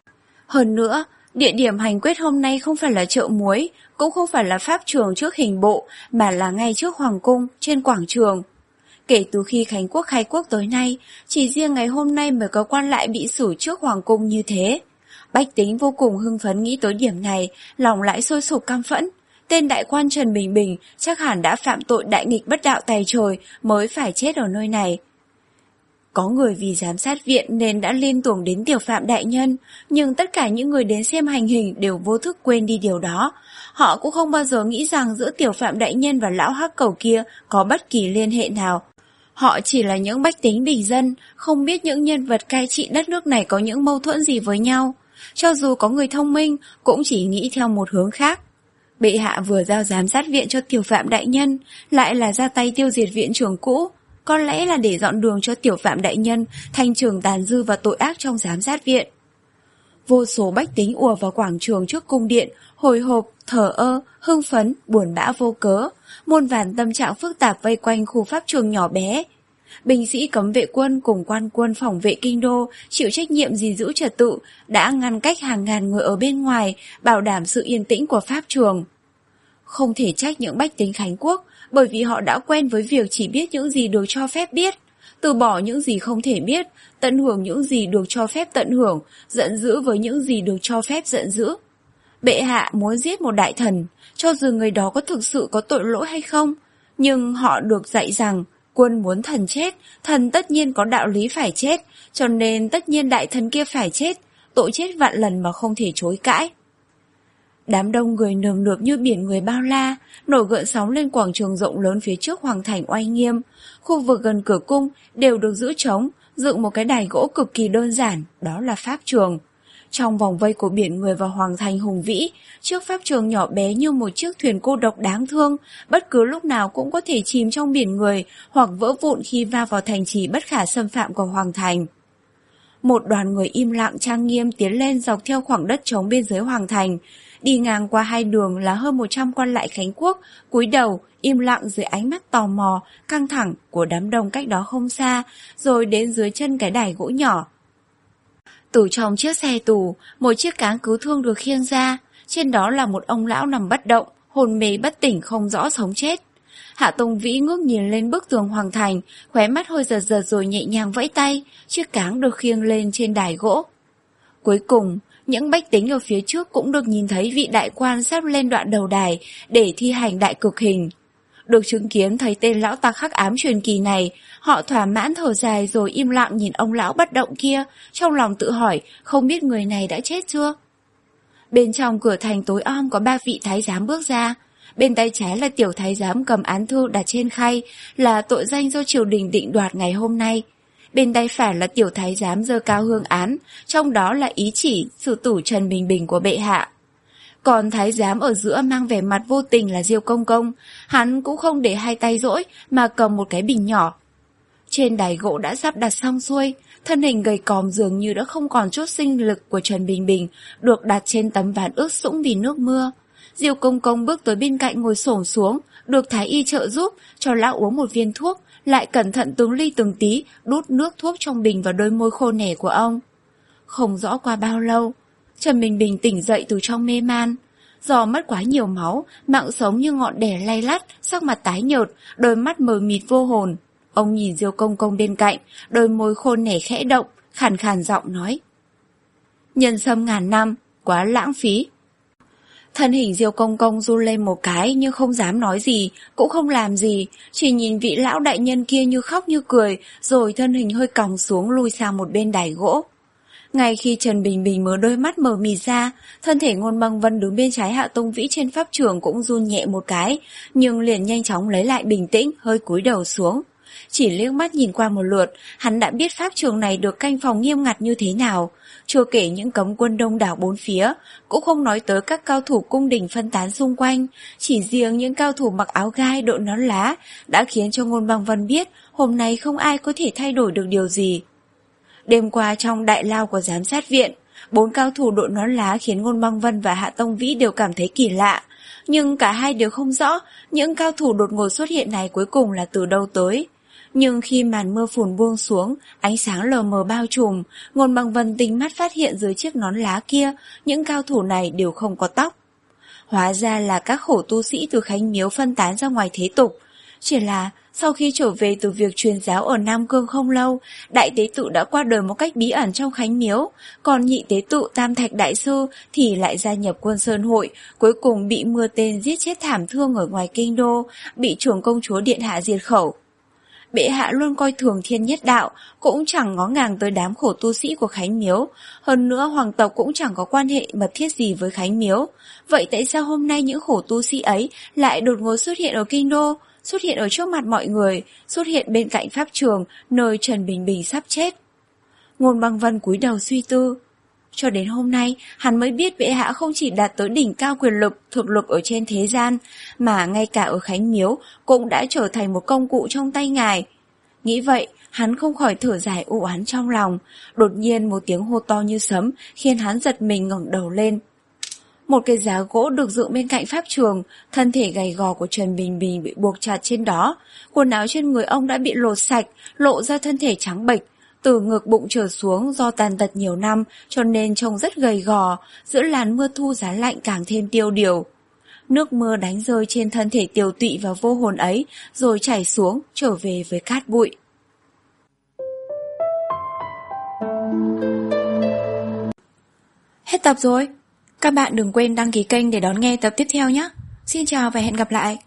Hơn nữa, địa điểm hành quyết hôm nay không phải là chợ muối, cũng không phải là pháp trường trước hình bộ, mà là ngay trước hoàng cung, trên quảng trường. Kể từ khi Khánh Quốc khai quốc tới nay, chỉ riêng ngày hôm nay mới có quan lại bị xử trước hoàng cung như thế. Bách tính vô cùng hưng phấn nghĩ tới điểm này, lòng lại sôi sục căm phẫn. Tên đại quan Trần Bình Bình chắc hẳn đã phạm tội đại nghịch bất đạo tày trời mới phải chết ở nơi này. Có người vì giám sát viện nên đã liên tưởng đến tiểu phạm đại nhân, nhưng tất cả những người đến xem hành hình đều vô thức quên đi điều đó. Họ cũng không bao giờ nghĩ rằng giữa tiểu phạm đại nhân và lão hắc cẩu kia có bất kỳ liên hệ nào. Họ chỉ là những bách tính bình dân, không biết những nhân vật cai trị đất nước này có những mâu thuẫn gì với nhau. Cho dù có người thông minh, cũng chỉ nghĩ theo một hướng khác. Bệ hạ vừa giao giám sát viện cho tiểu phạm đại nhân, lại là ra tay tiêu diệt viện trưởng cũ. Có lẽ là để dọn đường cho tiểu phạm đại nhân thanh trừng tàn dư và tội ác trong giám sát viện. Vô số bách tính ùa vào quảng trường trước cung điện, hồi hộp, thờ ơ, hưng phấn, buồn bã vô cớ, muôn vàn tâm trạng phức tạp vây quanh khu pháp trường nhỏ bé. Binh sĩ cấm vệ quân cùng quan quân phòng vệ kinh đô chịu trách nhiệm gìn giữ trật tự đã ngăn cách hàng ngàn người ở bên ngoài, bảo đảm sự yên tĩnh của pháp trường. Không thể trách những bách tính Khánh Quốc, bởi vì họ đã quen với việc chỉ biết những gì được cho phép biết, từ bỏ những gì không thể biết, tận hưởng những gì được cho phép tận hưởng, giận dữ với những gì được cho phép giận dữ. Bệ hạ muốn giết một đại thần, cho dù người đó có thực sự có tội lỗi hay không, nhưng họ được dạy rằng quân muốn thần chết, thần tất nhiên có đạo lý phải chết, cho nên tất nhiên đại thần kia phải chết, tội chết vạn lần mà không thể chối cãi. Đám đông người nườm nượp như biển người bao la, nổi gợn sóng lên quảng trường rộng lớn phía trước hoàng thành oai nghiêm. Khu vực gần cửa cung đều được giữ trống, dựng một cái đài gỗ cực kỳ đơn giản, đó là pháp trường. Trong vòng vây của biển người và hoàng thành hùng vĩ, chiếc pháp trường nhỏ bé như một chiếc thuyền cô độc đáng thương, bất cứ lúc nào cũng có thể chìm trong biển người hoặc vỡ vụn khi va vào thành trì bất khả xâm phạm của hoàng thành. Một đoàn người im lặng trang nghiêm tiến lên dọc theo khoảng đất trống bên dưới hoàng thành. Đi ngang qua hai đường là hơn một trăm quan lại Khánh Quốc, cúi đầu, im lặng dưới ánh mắt tò mò, căng thẳng của đám đông cách đó không xa, rồi đến dưới chân cái đài gỗ nhỏ. Từ trong chiếc xe tù, một chiếc cáng cứu thương được khiêng ra, trên đó là một ông lão nằm bất động, hồn mê bất tỉnh không rõ sống chết. Hạ Tông Vĩ ngước nhìn lên bức tường hoàng thành, khóe mắt hơi giật giật rồi nhẹ nhàng vẫy tay, chiếc cáng được khiêng lên trên đài gỗ. Cuối cùng, những bách tính ở phía trước cũng được nhìn thấy vị đại quan sắp lên đoạn đầu đài để thi hành đại cực hình. Được chứng kiến thấy tên lão tặc hắc ám truyền kỳ này, họ thỏa mãn thở dài rồi im lặng nhìn ông lão bất động kia, trong lòng tự hỏi không biết người này đã chết chưa. Bên trong cửa thành tối om có ba vị thái giám bước ra. Bên tay trái là tiểu thái giám cầm án thư đặt trên khay, là tội danh do triều đình định đoạt ngày hôm nay. Bên tay phải là tiểu thái giám giơ cao hương án, trong đó là ý chỉ xử tử Trần Bình Bình của bệ hạ. Còn thái giám ở giữa mang vẻ mặt vô tình là Diêu Công Công, hắn cũng không để hai tay rỗi mà cầm một cái bình nhỏ. Trên đài gỗ đã sắp đặt xong xuôi, thân hình gầy còm dường như đã không còn chút sinh lực của Trần Bình Bình được đặt trên tấm ván ướt sũng vì nước mưa. Diêu Công Công bước tới bên cạnh ngồi xổm xuống, được thái y trợ giúp, cho lão uống một viên thuốc, lại cẩn thận từng ly từng tí đút nước thuốc trong bình vào đôi môi khô nẻ của ông. Không rõ qua bao lâu, Trần Bình Bình tỉnh dậy từ trong mê man. Do mất quá nhiều máu, mạng sống như ngọn đèn lay lắt, sắc mặt tái nhợt, đôi mắt mờ mịt vô hồn. Ông nhìn Diêu Công Công bên cạnh, đôi môi khô nẻ khẽ động, khàn khàn giọng nói: "Nhân sâm ngàn năm, quá lãng phí." Thân hình Diêu Công Công run lên một cái nhưng không dám nói gì, cũng không làm gì, chỉ nhìn vị lão đại nhân kia như khóc như cười, rồi thân hình hơi còng xuống lùi sang một bên đài gỗ. Ngay khi Trần Bình Bình mở đôi mắt mờ mịt ra, thân thể Ngôn Băng Vân đứng bên trái Hạ Tông Vĩ trên pháp trường cũng run nhẹ một cái, nhưng liền nhanh chóng lấy lại bình tĩnh, hơi cúi đầu xuống. Chỉ liếc mắt nhìn qua một lượt, hắn đã biết pháp trường này được canh phòng nghiêm ngặt như thế nào. Chưa kể những cấm quân đông đảo bốn phía, cũng không nói tới các cao thủ cung đình phân tán xung quanh, chỉ riêng những cao thủ mặc áo gai đội nón lá đã khiến cho Ngôn Băng Vân biết hôm nay không ai có thể thay đổi được điều gì. Đêm qua trong đại lao của giám sát viện, bốn cao thủ đội nón lá khiến Ngôn Băng Vân và Hạ Tông Vĩ đều cảm thấy kỳ lạ, nhưng cả hai đều không rõ những cao thủ đột ngột xuất hiện này cuối cùng là từ đâu tới. Nhưng khi màn mưa phùn buông xuống, ánh sáng lờ mờ bao trùm, Ngôn Băng Vân tinh mắt phát hiện dưới chiếc nón lá kia, những cao thủ này đều không có tóc. Hóa ra là các khổ tu sĩ từ Khánh Miếu phân tán ra ngoài thế tục. Chỉ là sau khi trở về từ việc truyền giáo ở Nam Cương không lâu, đại tế tự đã qua đời một cách bí ẩn trong Khánh Miếu, còn nhị tế tự Tam Thạch Đại Sư thì lại gia nhập quân Sơn Hội, cuối cùng bị mưa tên giết chết thảm thương ở ngoài kinh đô, bị trưởng công chúa điện hạ diệt khẩu. Bệ hạ luôn coi thường thiên nhất đạo, cũng chẳng ngó ngàng tới đám khổ tu sĩ của Khánh Miếu. Hơn nữa hoàng tộc cũng chẳng có quan hệ mật thiết gì với Khánh Miếu. Vậy tại sao hôm nay những khổ tu sĩ ấy lại đột ngột xuất hiện ở kinh đô, xuất hiện ở trước mặt mọi người, xuất hiện bên cạnh pháp trường, nơi Trần Bình Bình sắp chết? Ngôn Băng Vân cúi đầu suy tư. Cho đến hôm nay, hắn mới biết bệ hạ không chỉ đạt tới đỉnh cao quyền lực, thực lực ở trên thế gian, mà ngay cả ở Khánh Miếu cũng đã trở thành một công cụ trong tay ngài. Nghĩ vậy, hắn không khỏi thở dài u oán trong lòng. Đột nhiên một tiếng hô to như sấm khiến hắn giật mình ngẩng đầu lên. Một cái giá gỗ được dựng bên cạnh pháp trường, thân thể gầy gò của Trần Bình Bình bị buộc chặt trên đó. Quần áo trên người ông đã bị lột sạch, lộ ra thân thể trắng bệch. Từ ngực bụng trở xuống do tàn tật nhiều năm cho nên trông rất gầy gò, giữa làn mưa thu giá lạnh càng thêm tiêu điều. Nước mưa đánh rơi trên thân thể tiều tụy và vô hồn ấy rồi chảy xuống trở về với cát bụi. Hết tập rồi. Các bạn đừng quên đăng ký kênh để đón nghe tập tiếp theo nhé. Xin chào và hẹn gặp lại.